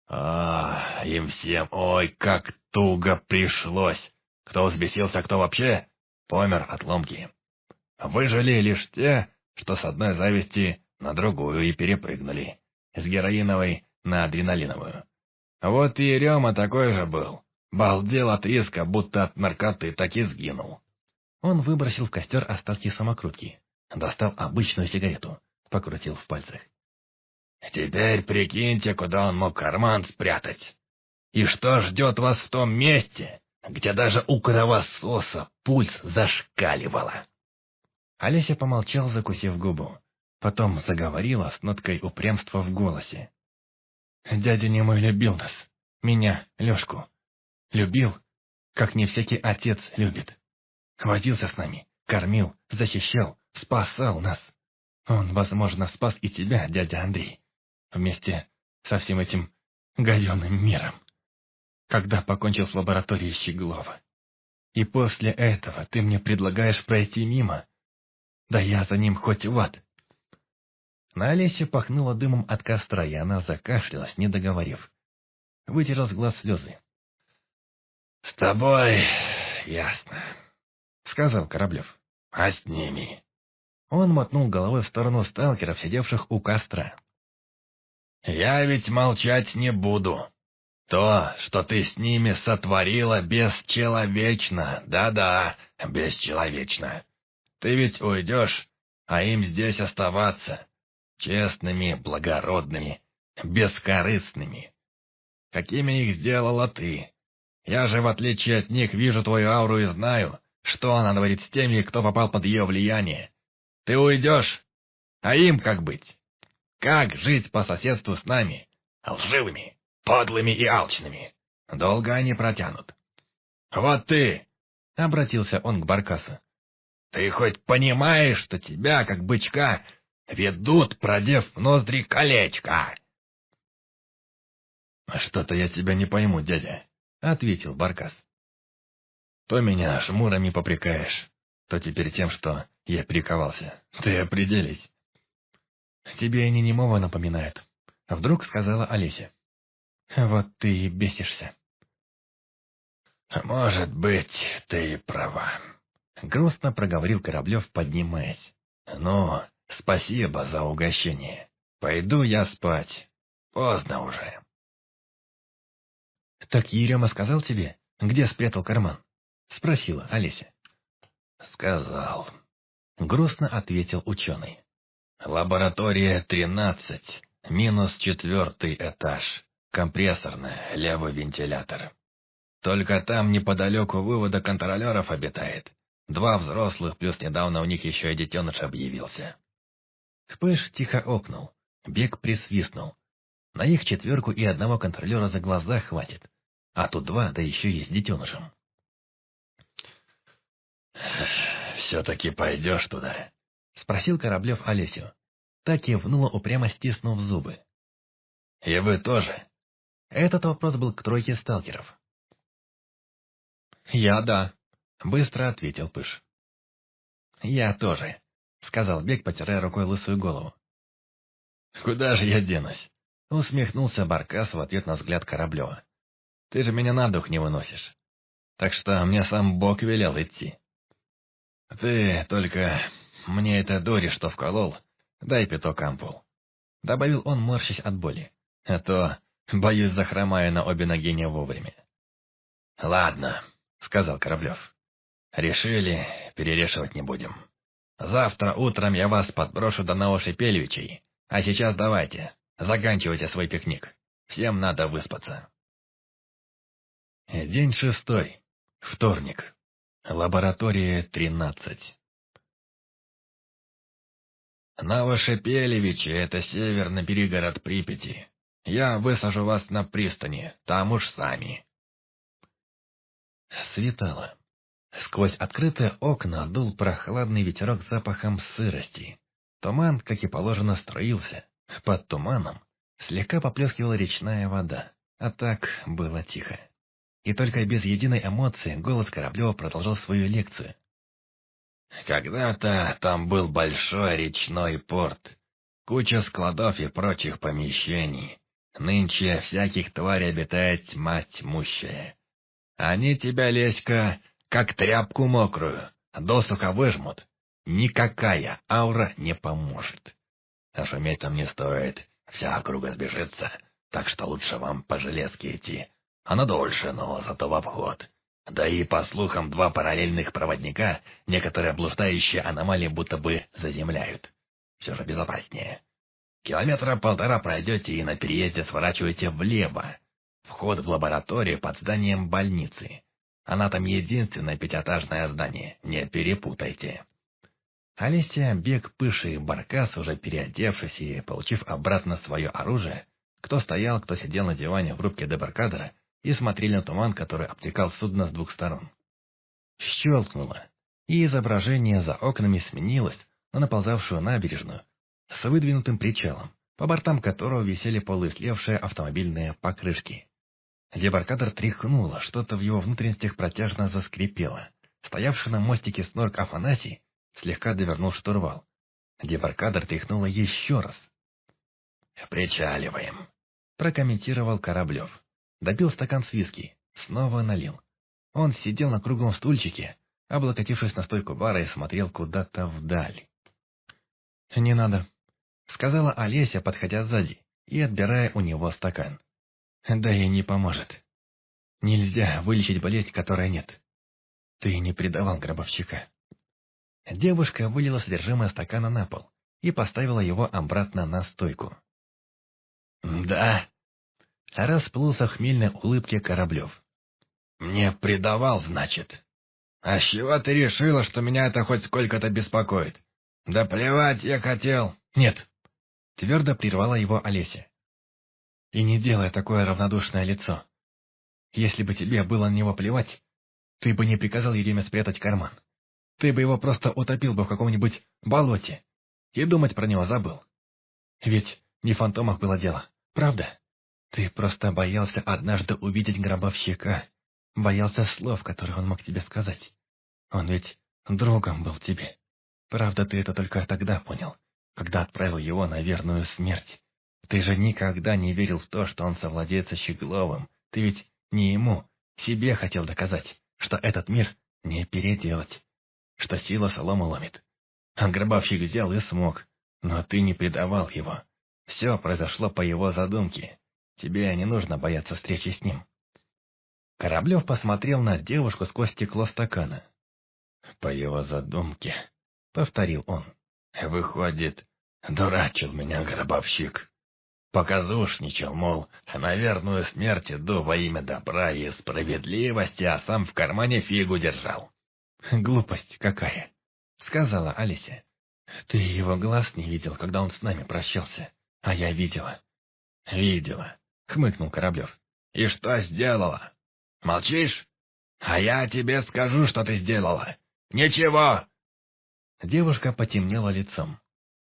Им всем, ой, как туго пришлось. Кто взбесился, кто вообще помер от ломки. Выжили лишь те, что с одной зависти на другую и перепрыгнули. С героиновой на адреналиновую. Вот и Рема такой же был. Балдел от риска, будто от наркоты, так и сгинул. Он выбросил в костер остатки самокрутки. Достал обычную сигарету. Покрутил в пальцах. Теперь прикиньте, куда он мог карман спрятать. И что ждет вас в том месте, где даже у кровососа пульс зашкаливало. Олеся помолчал, закусив губу. Потом заговорила с ноткой упрямства в голосе. «Дядя немой любил нас, меня, Лешку. Любил, как не всякий отец любит. Возился с нами, кормил, защищал, спасал нас. Он, возможно, спас и тебя, дядя Андрей, вместе со всем этим говёным миром, когда покончил с лабораторией Щеглова. И после этого ты мне предлагаешь пройти мимо? Да я за ним хоть в ад». На Олесе пахнуло дымом от костра, и она закашлялась, не договорив. Вытерла с глаз слезы. «С тобой ясно», — сказал Кораблев. «А с ними?» Он мотнул головой в сторону сталкеров, сидевших у костра. «Я ведь молчать не буду. То, что ты с ними сотворила, бесчеловечно. Да-да, бесчеловечно. Ты ведь уйдешь, а им здесь оставаться. Честными, благородными, бескорыстными. Какими их сделала ты? Я же, в отличие от них, вижу твою ауру и знаю, что она говорит с теми, кто попал под ее влияние. Ты уйдешь, а им как быть? Как жить по соседству с нами? Лживыми, подлыми и алчными. Долго они протянут. Вот ты, — обратился он к Баркасу, — ты хоть понимаешь, что тебя, как бычка, ведут, продев в ноздри колечко?» «Что-то я тебя не пойму, дядя», — ответил Баркас. «То меня жмурами попрекаешь, то теперь тем, что я приковался. Ты определись». «Тебе они немого напоминают», — вдруг сказала Олеся. «Вот ты и бесишься». «Может быть, ты и права», — грустно проговорил Кораблев, поднимаясь. «Ну, спасибо за угощение. Пойду я спать. Поздно уже». «Так Ерема сказал тебе, где спрятал карман?» — спросила Олеся. «Сказал», — грустно ответил ученый. «Лаборатория 13, минус 4 этаж, компрессорная, левый вентилятор. Только там неподалеку вывода контролеров обитает. 2 взрослых, плюс недавно у них еще и детеныш объявился». Пыш тихо окнул, Бег присвистнул. На их 4 и 1 контролера за глаза хватит, а тут 2, да еще и с детенышем. «Все-таки пойдешь туда?» — спросил Кораблев Олесю. Так кивнула, упрямо стиснув зубы. «И вы тоже?» Этот вопрос был к 3 сталкеров. «Я да», — быстро ответил Пыш. «Я тоже», — сказал Бег, потирая рукой лысую голову. «Куда же я денусь?» — усмехнулся Баркас в ответ на взгляд Кораблева. «Ты же меня на дух не выносишь. Так что мне сам Бог велел идти». «Ты только мне это дури, что вколол, дай пяток ампул», — добавил он, морщась от боли. «А то, боюсь, захромаю на обе ноги не вовремя». «Ладно», — сказал Кораблев. «Решили, перерешивать не будем. Завтра утром я вас подброшу до Новошипельвичей, а сейчас давайте, заканчивайте свой пикник. Всем надо выспаться». День 6. Вторник. Лаборатория 13. «Новошипелевичи — это северный пригород Припяти. Я высажу вас на пристани, там уж сами». Светало. Сквозь открытые окна дул прохладный ветерок с запахом сырости. Туман, как и положено, струился. Под туманом слегка поплескивала речная вода, а так было тихо. И только без единой эмоции голос Кораблева продолжал свою лекцию. «Когда-то там был большой речной порт, куча складов и прочих помещений. Нынче всяких тварей обитает тьма тьмущая. Они тебя, Леська, как тряпку мокрую, досуха выжмут. Никакая аура не поможет. А шуметь там не стоит, вся округа сбежится, так что лучше вам по железке идти. Она дольше, но зато в обход. Да и, по слухам, 2 параллельных проводника некоторые блуждающие аномалии будто бы заземляют. Все же безопаснее. 1,5 километра пройдете и на переезде сворачиваете влево. Вход в лабораторию под зданием больницы. Она там единственное 5-этажное здание, не перепутайте. Олеся, Бег, Пыша и Баркас, уже переодевшись и получив обратно свое оружие, кто стоял, кто сидел на диване в рубке дебаркадера и смотрели на туман, который обтекал судно с 2 сторон. Щелкнуло, и изображение за окнами сменилось на наползавшую набережную с выдвинутым причалом, по бортам которого висели полуислевшие автомобильные покрышки. Дебаркадер тряхнуло, что-то в его внутренностях протяжно заскрипело. Стоявший на мостике снорк Афанасий слегка довернул штурвал. Дебаркадер тряхнуло еще раз. «Причаливаем», — прокомментировал Кораблев. Допил стакан с виски, снова налил. Он сидел на круглом стульчике, облокотившись на стойку бара, и смотрел куда-то вдаль. «Не надо», — сказала Олеся, подходя сзади и отбирая у него стакан. «Да и не поможет. Нельзя вылечить болезнь, которой нет. Ты не предавал гробовщика». Девушка вылила содержимое стакана на пол и поставила его обратно на стойку. «Да», — расплылся в хмельной улыбке Кораблев. «Не предавал, значит? А с чего ты решила, что меня это хоть сколько-то беспокоит? Да плевать я хотел». «Нет», — твердо прервала его Олеся. «И не делай такое равнодушное лицо. Если бы тебе было на него плевать, ты бы не приказал Ереме спрятать карман. Ты бы его просто утопил бы в каком-нибудь болоте и думать про него забыл. Ведь не в фантомах было дело, правда? Ты просто боялся однажды увидеть гробовщика, боялся слов, которые он мог тебе сказать. Он ведь другом был тебе. Правда, ты это только тогда понял, когда отправил его на верную смерть. Ты же никогда не верил в то, что он совладеет со Щегловым. Ты ведь не ему, себе хотел доказать, что этот мир не переделать, что сила солому ломит. А гробовщик взял и смог, но ты не предавал его. Все произошло по его задумке. Тебе не нужно бояться встречи с ним». Кораблев посмотрел на девушку сквозь стекло стакана. «По его задумке», — повторил он. «Выходит, дурачил меня гробовщик. Показушничал, мол, на верную смерть иду во имя добра и справедливости, а сам в кармане фигу держал». «Глупость какая», — сказала Олеся. «Ты его глаз не видел, когда он с нами прощался, а я видела». «Видела», — хмыкнул Кораблев. «И что сделала? Молчишь? А я тебе скажу, что ты сделала. Ничего!» Девушка потемнела лицом.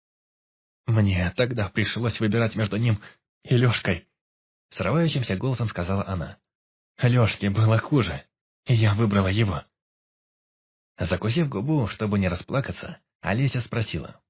«Мне тогда пришлось выбирать между ним и Лешкой», — срывающимся голосом сказала она. «Лешке было хуже, и я выбрала его». Закусив губу, чтобы не расплакаться, Олеся спросила.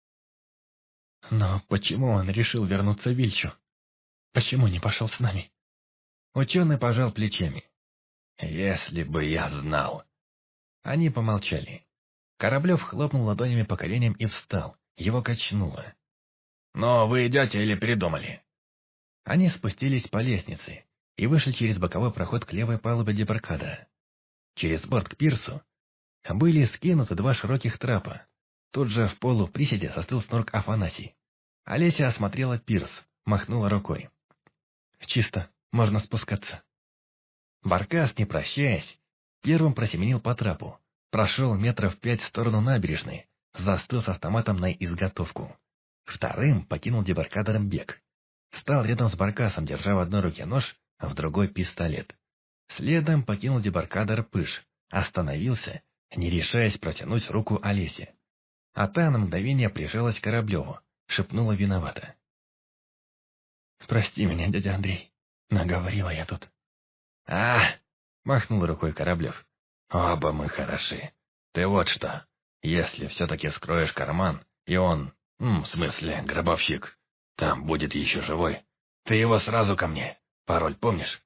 «Но почему он решил вернуться в Вильчу? Почему не пошел с нами?» Ученый пожал плечами. «Если бы я знал». Они помолчали. Кораблев хлопнул ладонями по коленям и встал. Его качнуло. «Но вы идете или передумали?» Они спустились по лестнице и вышли через боковой проход к левой палубе дебаркадера. Через борт к пирсу были скинуты 2 широких трапа. Тут же в полуприседе застыл снорк Афанасий. Олеся осмотрела пирс, махнула рукой. «Чисто, можно спускаться». Баркас, не прощаясь, первым просеменил по трапу, прошел 5 метров в сторону набережной, застыл с автоматом на изготовку. Вторым покинул дебаркадером Бег. Стал рядом с Баркасом, держа в одной руке нож, а в другой пистолет. Следом покинул дебаркадер Пыш, остановился, не решаясь протянуть руку Олесе. А та на мгновение прижалась к Кораблеву, шепнула виновата. «Прости меня, дядя Андрей, наговорила я тут». Махнул рукой Кораблев. «Оба мы хороши. Ты вот что, если все-таки скроешь карман, и он, в смысле, гробовщик, там будет еще живой, Ты его сразу ко мне. Пароль помнишь?»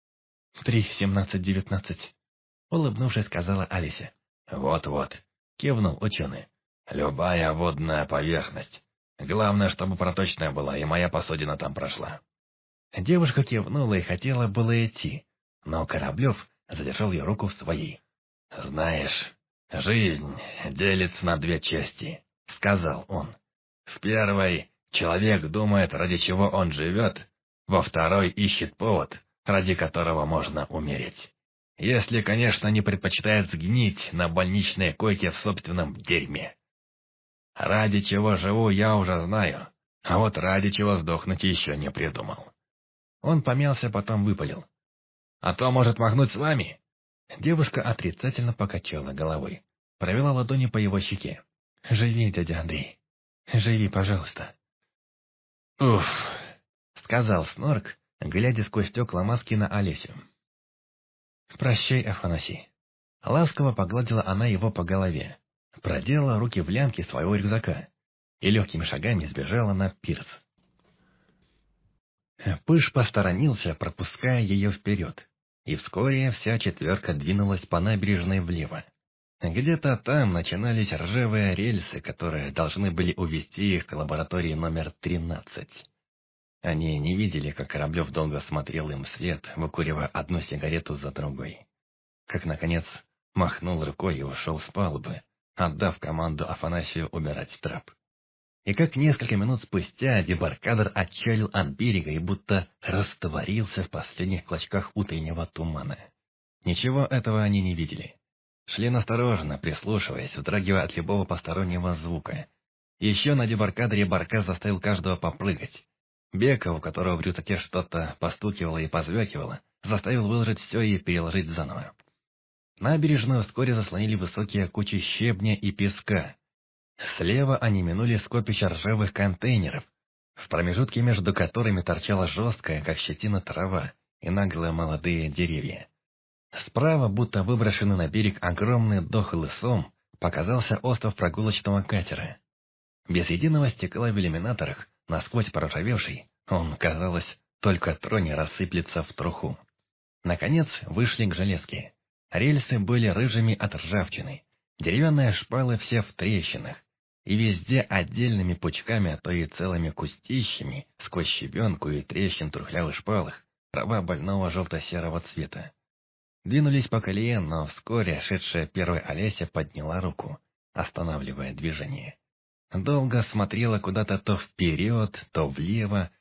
3-17-19, улыбнувшись, сказала Алися. «Вот-вот», — кивнул ученый. «Любая водная поверхность. Главное, чтобы проточная была, и моя посудина там прошла». Девушка кивнула и хотела было идти, но Кораблев задержал ее руку в своей. «Знаешь, жизнь делится на две части», — сказал он. «В первой человек думает, ради чего он живет, во второй ищет повод, ради которого можно умереть. Если, конечно, не предпочитает сгнить на больничной койке в собственном дерьме. Ради чего живу, я уже знаю, а вот ради чего сдохнуть еще не придумал». Он помялся, потом выпалил. «А то может махнуть с вами?» Девушка отрицательно покачала головой, провела ладонью по его щеке. «Живи, дядя Андрей, живи, пожалуйста». «Уф», — сказал Снорк, глядя сквозь стекла маски на Олесю. «Прощай, Афанасий». Ласково погладила она его по голове, проделала руки в лямки своего рюкзака и легкими шагами сбежала на пирс. Пыш посторонился, пропуская ее вперед, и вскоре вся четверка двинулась по набережной влево. Где-то там начинались ржавые рельсы, которые должны были увести их к лаборатории номер 13. Они не видели, как Кораблев долго смотрел им вслед, выкуривая одну сигарету за другой. Как, наконец, махнул рукой и ушел с палубы, отдав команду Афанасию убирать трап. И как несколько минут спустя дебаркадер отчалил от берега и будто растворился в последних клочках утреннего тумана. Ничего этого они не видели. Шли настороженно, прислушиваясь, вздрагивая от любого постороннего звука. Еще на дебаркадере Баркас заставил каждого попрыгать. Бека, у которого в рюкзаке что-то постукивало и позвякивало, заставил выложить все и переложить заново. Набережную вскоре заслонили высокие кучи щебня и песка. Слева они минули скопище ржавых контейнеров, в промежутке между которыми торчала жесткая, как щетина, трава и наглые молодые деревья. Справа, будто выброшенный на берег огромный дохлый сом, показался остров прогулочного катера. Без единого стекла в иллюминаторах, насквозь проржавевший, он, казалось, только троне рассыплется в труху. Наконец вышли к железке. Рельсы были рыжими от ржавчины, деревянные шпалы все в трещинах, и везде отдельными пучками, а то и целыми кустищами, сквозь щебенку и трещин в трухлявых шпалах, трава больного желто-серого цвета. Двинулись по колее, но вскоре шедшая первой Олеся подняла руку, останавливая движение. Долго смотрела куда-то то вперед, то влево.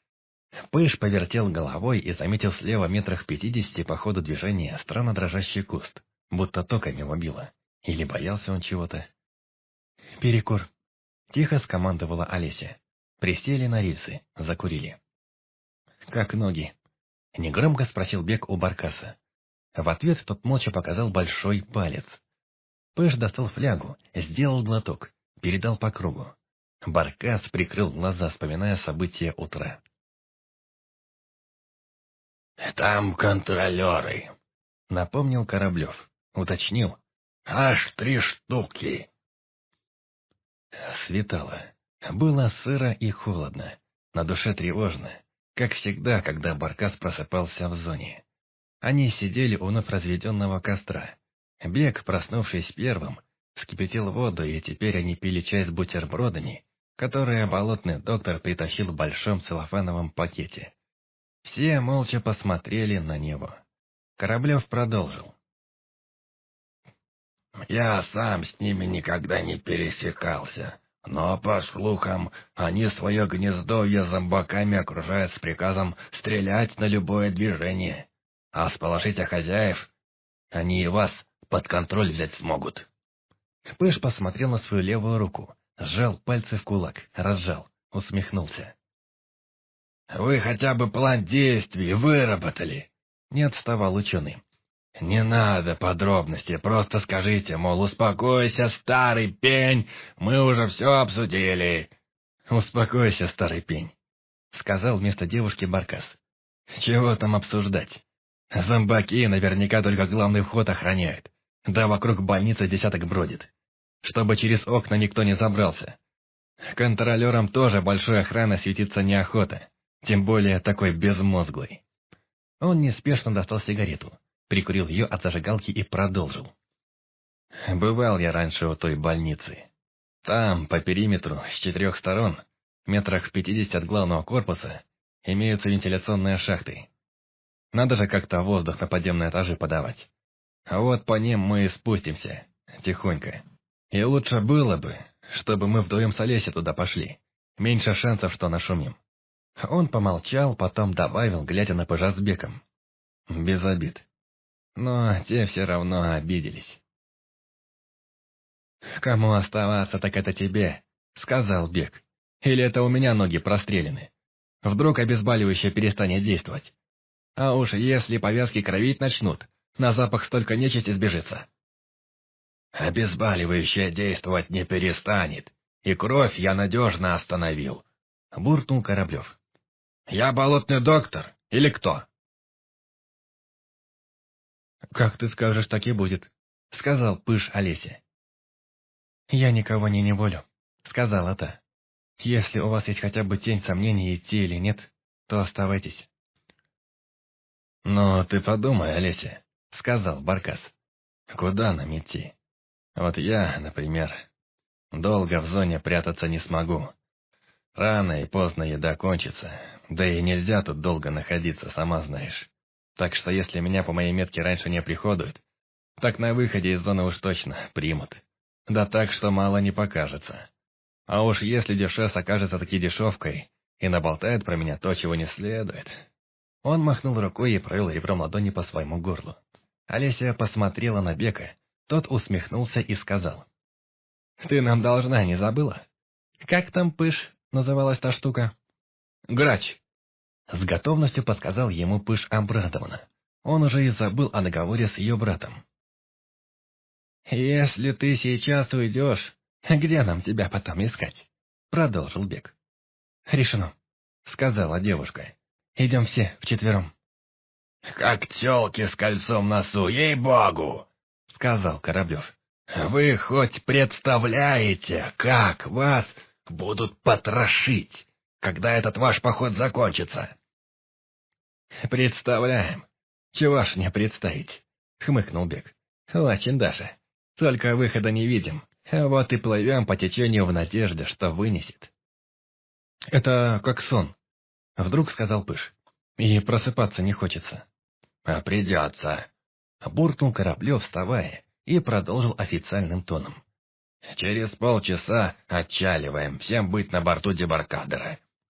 Пыш повертел головой и заметил слева метрах 50 по ходу движения странно дрожащий куст, будто током его било. Или боялся он чего-то. «Перекур», — тихо скомандовала Олеся. Присели на рельсы, закурили. «Как ноги?» — негромко спросил Бек у Баркаса. В ответ тот молча показал большой палец. Пыш достал флягу, сделал глоток, передал по кругу. Баркас прикрыл глаза, вспоминая события утра. «Там контролеры», — напомнил Кораблев. Уточнил. «Аж 3 штуки». Светало. Было сыро и холодно. На душе тревожно, как всегда, когда Баркас просыпался в зоне. Они сидели у вновь разведенного костра. Бек, проснувшись первым, вскипятил воду, и теперь они пили чай с бутербродами, которые болотный доктор притащил в большом целлофановом пакете. Все молча посмотрели на него. Кораблев продолжил. «Я сам с ними никогда не пересекался, но, по слухам, они свое гнездовье зомбаками окружают с приказом стрелять на любое движение. А сполошите хозяев, они и вас под контроль взять смогут». Пыш посмотрел на свою левую руку, сжал пальцы в кулак, разжал, усмехнулся. «Вы хотя бы план действий выработали?» — не отставал ученый. «Не надо подробностей, просто скажите, мол, успокойся, старый пень, мы уже все обсудили». «Успокойся, старый пень», — сказал вместо девушки Баркас. «Чего там обсуждать? Зомбаки наверняка только главный вход охраняют, да вокруг больницы десяток бродит, чтобы через окна никто не забрался. Контролерам тоже большой охраны светиться неохота, Тем более такой безмозглый. Он неспешно достал сигарету, прикурил ее от зажигалки и продолжил. Бывал я раньше у той больницы. Там, по периметру, с 4 сторон, метрах в 50 от главного корпуса, имеются вентиляционные шахты. Надо же как-то воздух на подземные этажи подавать. А вот по ним мы и спустимся, тихонько. И лучше было бы, чтобы мы вдвоем с Олесей туда пошли. Меньше шансов, что нашумим. Он помолчал, потом добавил, глядя на пыжа с Беком. Без обид. Но те все равно обиделись. «Кому оставаться, так это тебе», — сказал Бек. «Или это у меня ноги прострелены? Вдруг обезболивающее перестанет действовать? А уж если повязки кровить начнут, на запах столько нечисти сбежится». «Обезболивающее действовать не перестанет, и кровь я надежно остановил», — буркнул Кораблев. «Я болотный доктор или кто?» «Как ты скажешь, так и будет», — сказал Пыж Олесе. «Я никого не неволю», — сказала та. «Если у вас есть хотя бы тень сомнений, идти или нет, то оставайтесь». «Ну, ты подумай, Олеся», — сказал Баркас. «Куда нам идти? Вот я, например, долго в зоне прятаться не смогу. Рано и поздно еда кончится, да и нельзя тут долго находиться, сама знаешь. Так что если меня по моей метке раньше не приходуют, так на выходе из зоны уж точно примут. Да так, что мало не покажется. А уж если дешес окажется таки дешевкой и наболтает про меня то, чего не следует». Он махнул рукой и провел ребром ладони по своему горлу. Олеся посмотрела на Бека, тот усмехнулся и сказал. «Ты нам должна, не забыла? Как там, Пыж, называлась та штука?» «Грач!» С готовностью подсказал ему Пыж обрадованно. Он уже и забыл о договоре с ее братом. «Если ты сейчас уйдешь, где нам тебя потом искать?» Продолжил Бек. «Решено», — сказала девушка. «Идем все вчетвером». «Как тёлки с кольцом в носу, ей-богу!» — сказал Кораблев. «Вы хоть представляете, как вас будут потрошить, когда этот ваш поход закончится?» «Представляем. Чего ж не представить?» — хмыкнул Бек. «Очень даже. Только выхода не видим. Вот и плывем по течению в надежде, что вынесет». «Это как сон», — вдруг сказал Пыж. «И просыпаться не хочется». «А придется», — буркнул Кораблев, вставая, и продолжил официальным тоном. «Через полчаса отчаливаем, всем быть на борту дебаркадера».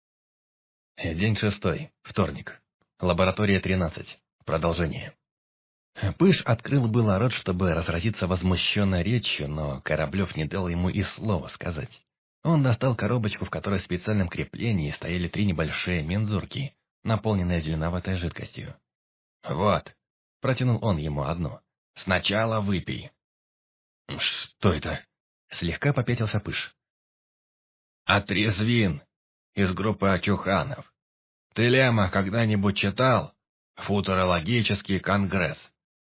День 6, вторник. Лаборатория 13. Продолжение. Пыж открыл было рот, чтобы разразиться возмущенной речью, но Кораблев не дал ему и слова сказать. Он достал коробочку, в которой в специальном креплении стояли 3 небольшие мензурки, наполненные зеленоватой жидкостью. «Вот», — протянул он ему одну. «Сначала выпей». «Что это?» — слегка попятился Пыж. «Отрезвин из группы Очуханов. Ты, Лема, когда-нибудь читал «Футурологический конгресс»?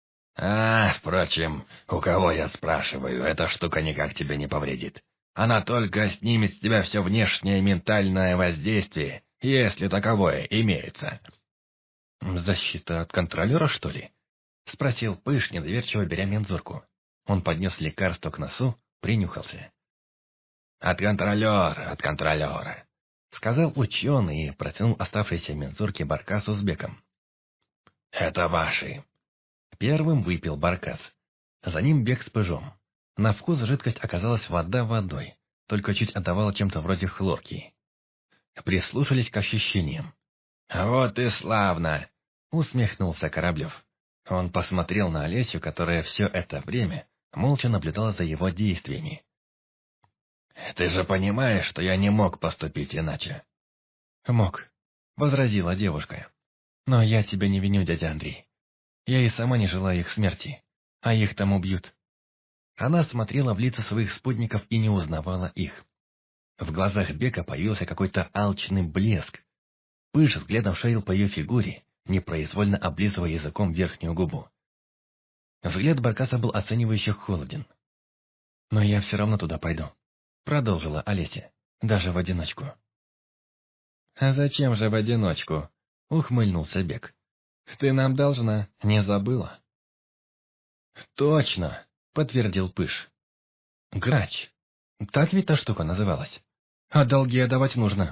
Впрочем, у кого я спрашиваю, эта штука никак тебе не повредит. Она только снимет с тебя все внешнее ментальное воздействие, если таковое имеется». «Защита от контролера, что ли?» — спросил Пыж, недоверчиво беря мензурку. Он поднес лекарство к носу, принюхался. От контролера», — сказал ученый и протянул оставшиеся мензурки Баркасу с Беком. «Это ваши». Первым выпил Баркас. За ним Бек с Пыжом. На вкус жидкость оказалась вода водой, только чуть отдавала чем-то вроде хлорки. Прислушались к ощущениям. «Вот и славно!» — усмехнулся Кораблев. Он посмотрел на Олесю, которая все это время молча наблюдала за его действиями. «Ты же понимаешь, что я не мог поступить иначе?» «Мог», — возразила девушка. «Но я тебя не виню, дядя Андрей. Я и сама не желаю их смерти, а их там убьют». Она смотрела в лица своих спутников и не узнавала их. В глазах Бека появился какой-то алчный блеск. Пыж взглядом шарил по ее фигуре, непроизвольно облизывая языком верхнюю губу. Взгляд Баркаса был оценивающе холоден. «Но я все равно туда пойду», — продолжила Олеся, — «даже в одиночку». «А зачем же в одиночку?» — ухмыльнулся Бек. «Ты нам должна, не забыла?» «Точно!» — подтвердил Пыш. «Грач. Так ведь та штука называлась. А долги отдавать нужно».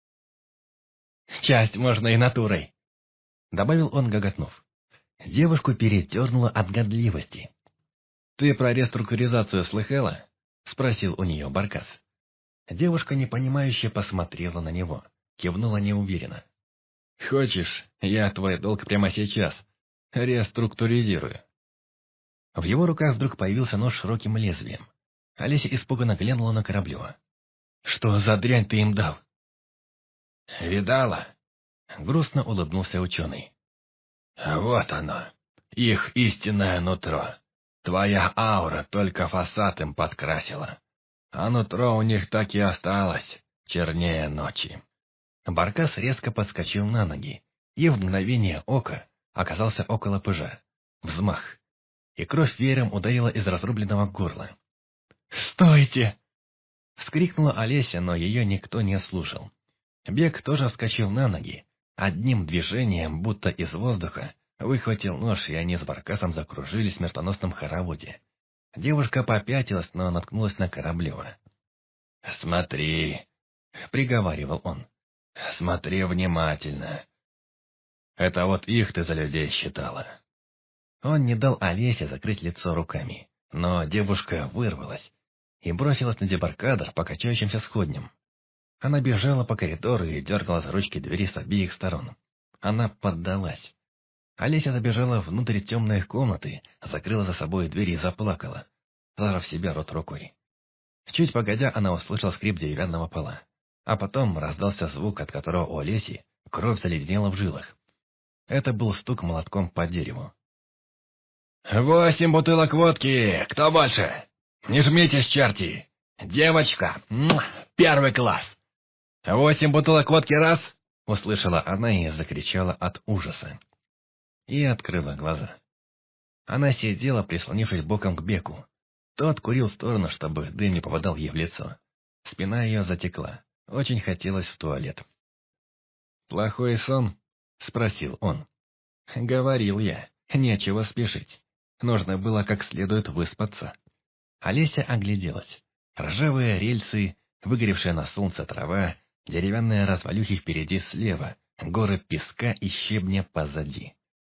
«Часть можно и натурой», — добавил он, гоготнув. Девушку передернуло от годливости. «Ты про реструктуризацию слыхала?» — спросил у нее Баркас. Девушка непонимающе посмотрела на него, кивнула неуверенно. «Хочешь, я твой долг прямо сейчас реструктуризирую?» В его руках вдруг появился нож с широким лезвием. Олеся испуганно глянула на Кораблева. «Что за дрянь ты им дал?» «Видала?» — грустно улыбнулся ученый. «Вот оно, их истинное нутро. Твоя аура только фасад им подкрасила. А нутро у них так и осталось, чернее ночи». Баркас резко подскочил на ноги и в мгновение ока оказался около Пыжа. Взмах, и кровь веером ударила из разрубленного горла. «Стойте!» — вскрикнула Олеся, но ее никто не слушал. Бек тоже вскочил на ноги. Одним движением, будто из воздуха, выхватил нож, и они с Баркасом закружились в смертоносном хороводе. Девушка попятилась, но наткнулась на Кораблева. «Смотри!» — приговаривал он. «Смотри внимательно. Это вот их ты за людей считала». Он не дал Олесе закрыть лицо руками, но девушка вырвалась и бросилась на дебаркадер по качающимся сходням. Она бежала по коридору и дергала за ручки двери с обеих сторон. Она поддалась. Олеся забежала внутрь темной комнаты, закрыла за собой дверь и заплакала, зажав себя рот рукой. Чуть погодя, она услышала скрип деревянного пола, а потом раздался звук, от которого у Олеси кровь заледенела в жилах. Это был стук молотком по дереву. 8 бутылок водки! Кто больше? Не жмитесь, черти! Девочка! Первый класс! 8 бутылок водки раз!» — услышала она и закричала от ужаса. И открыла глаза. Она сидела, прислонившись боком к Беку. Тот курил в сторону, чтобы дым не попадал ей в лицо. Спина ее затекла. Очень хотелось в туалет. «Плохой сон?» — спросил он. «Говорил я, нечего спешить. Нужно было как следует выспаться». Олеся огляделась. Ржавые рельсы, выгоревшая на солнце трава, деревянные развалюхи впереди слева, горы песка и щебня позади.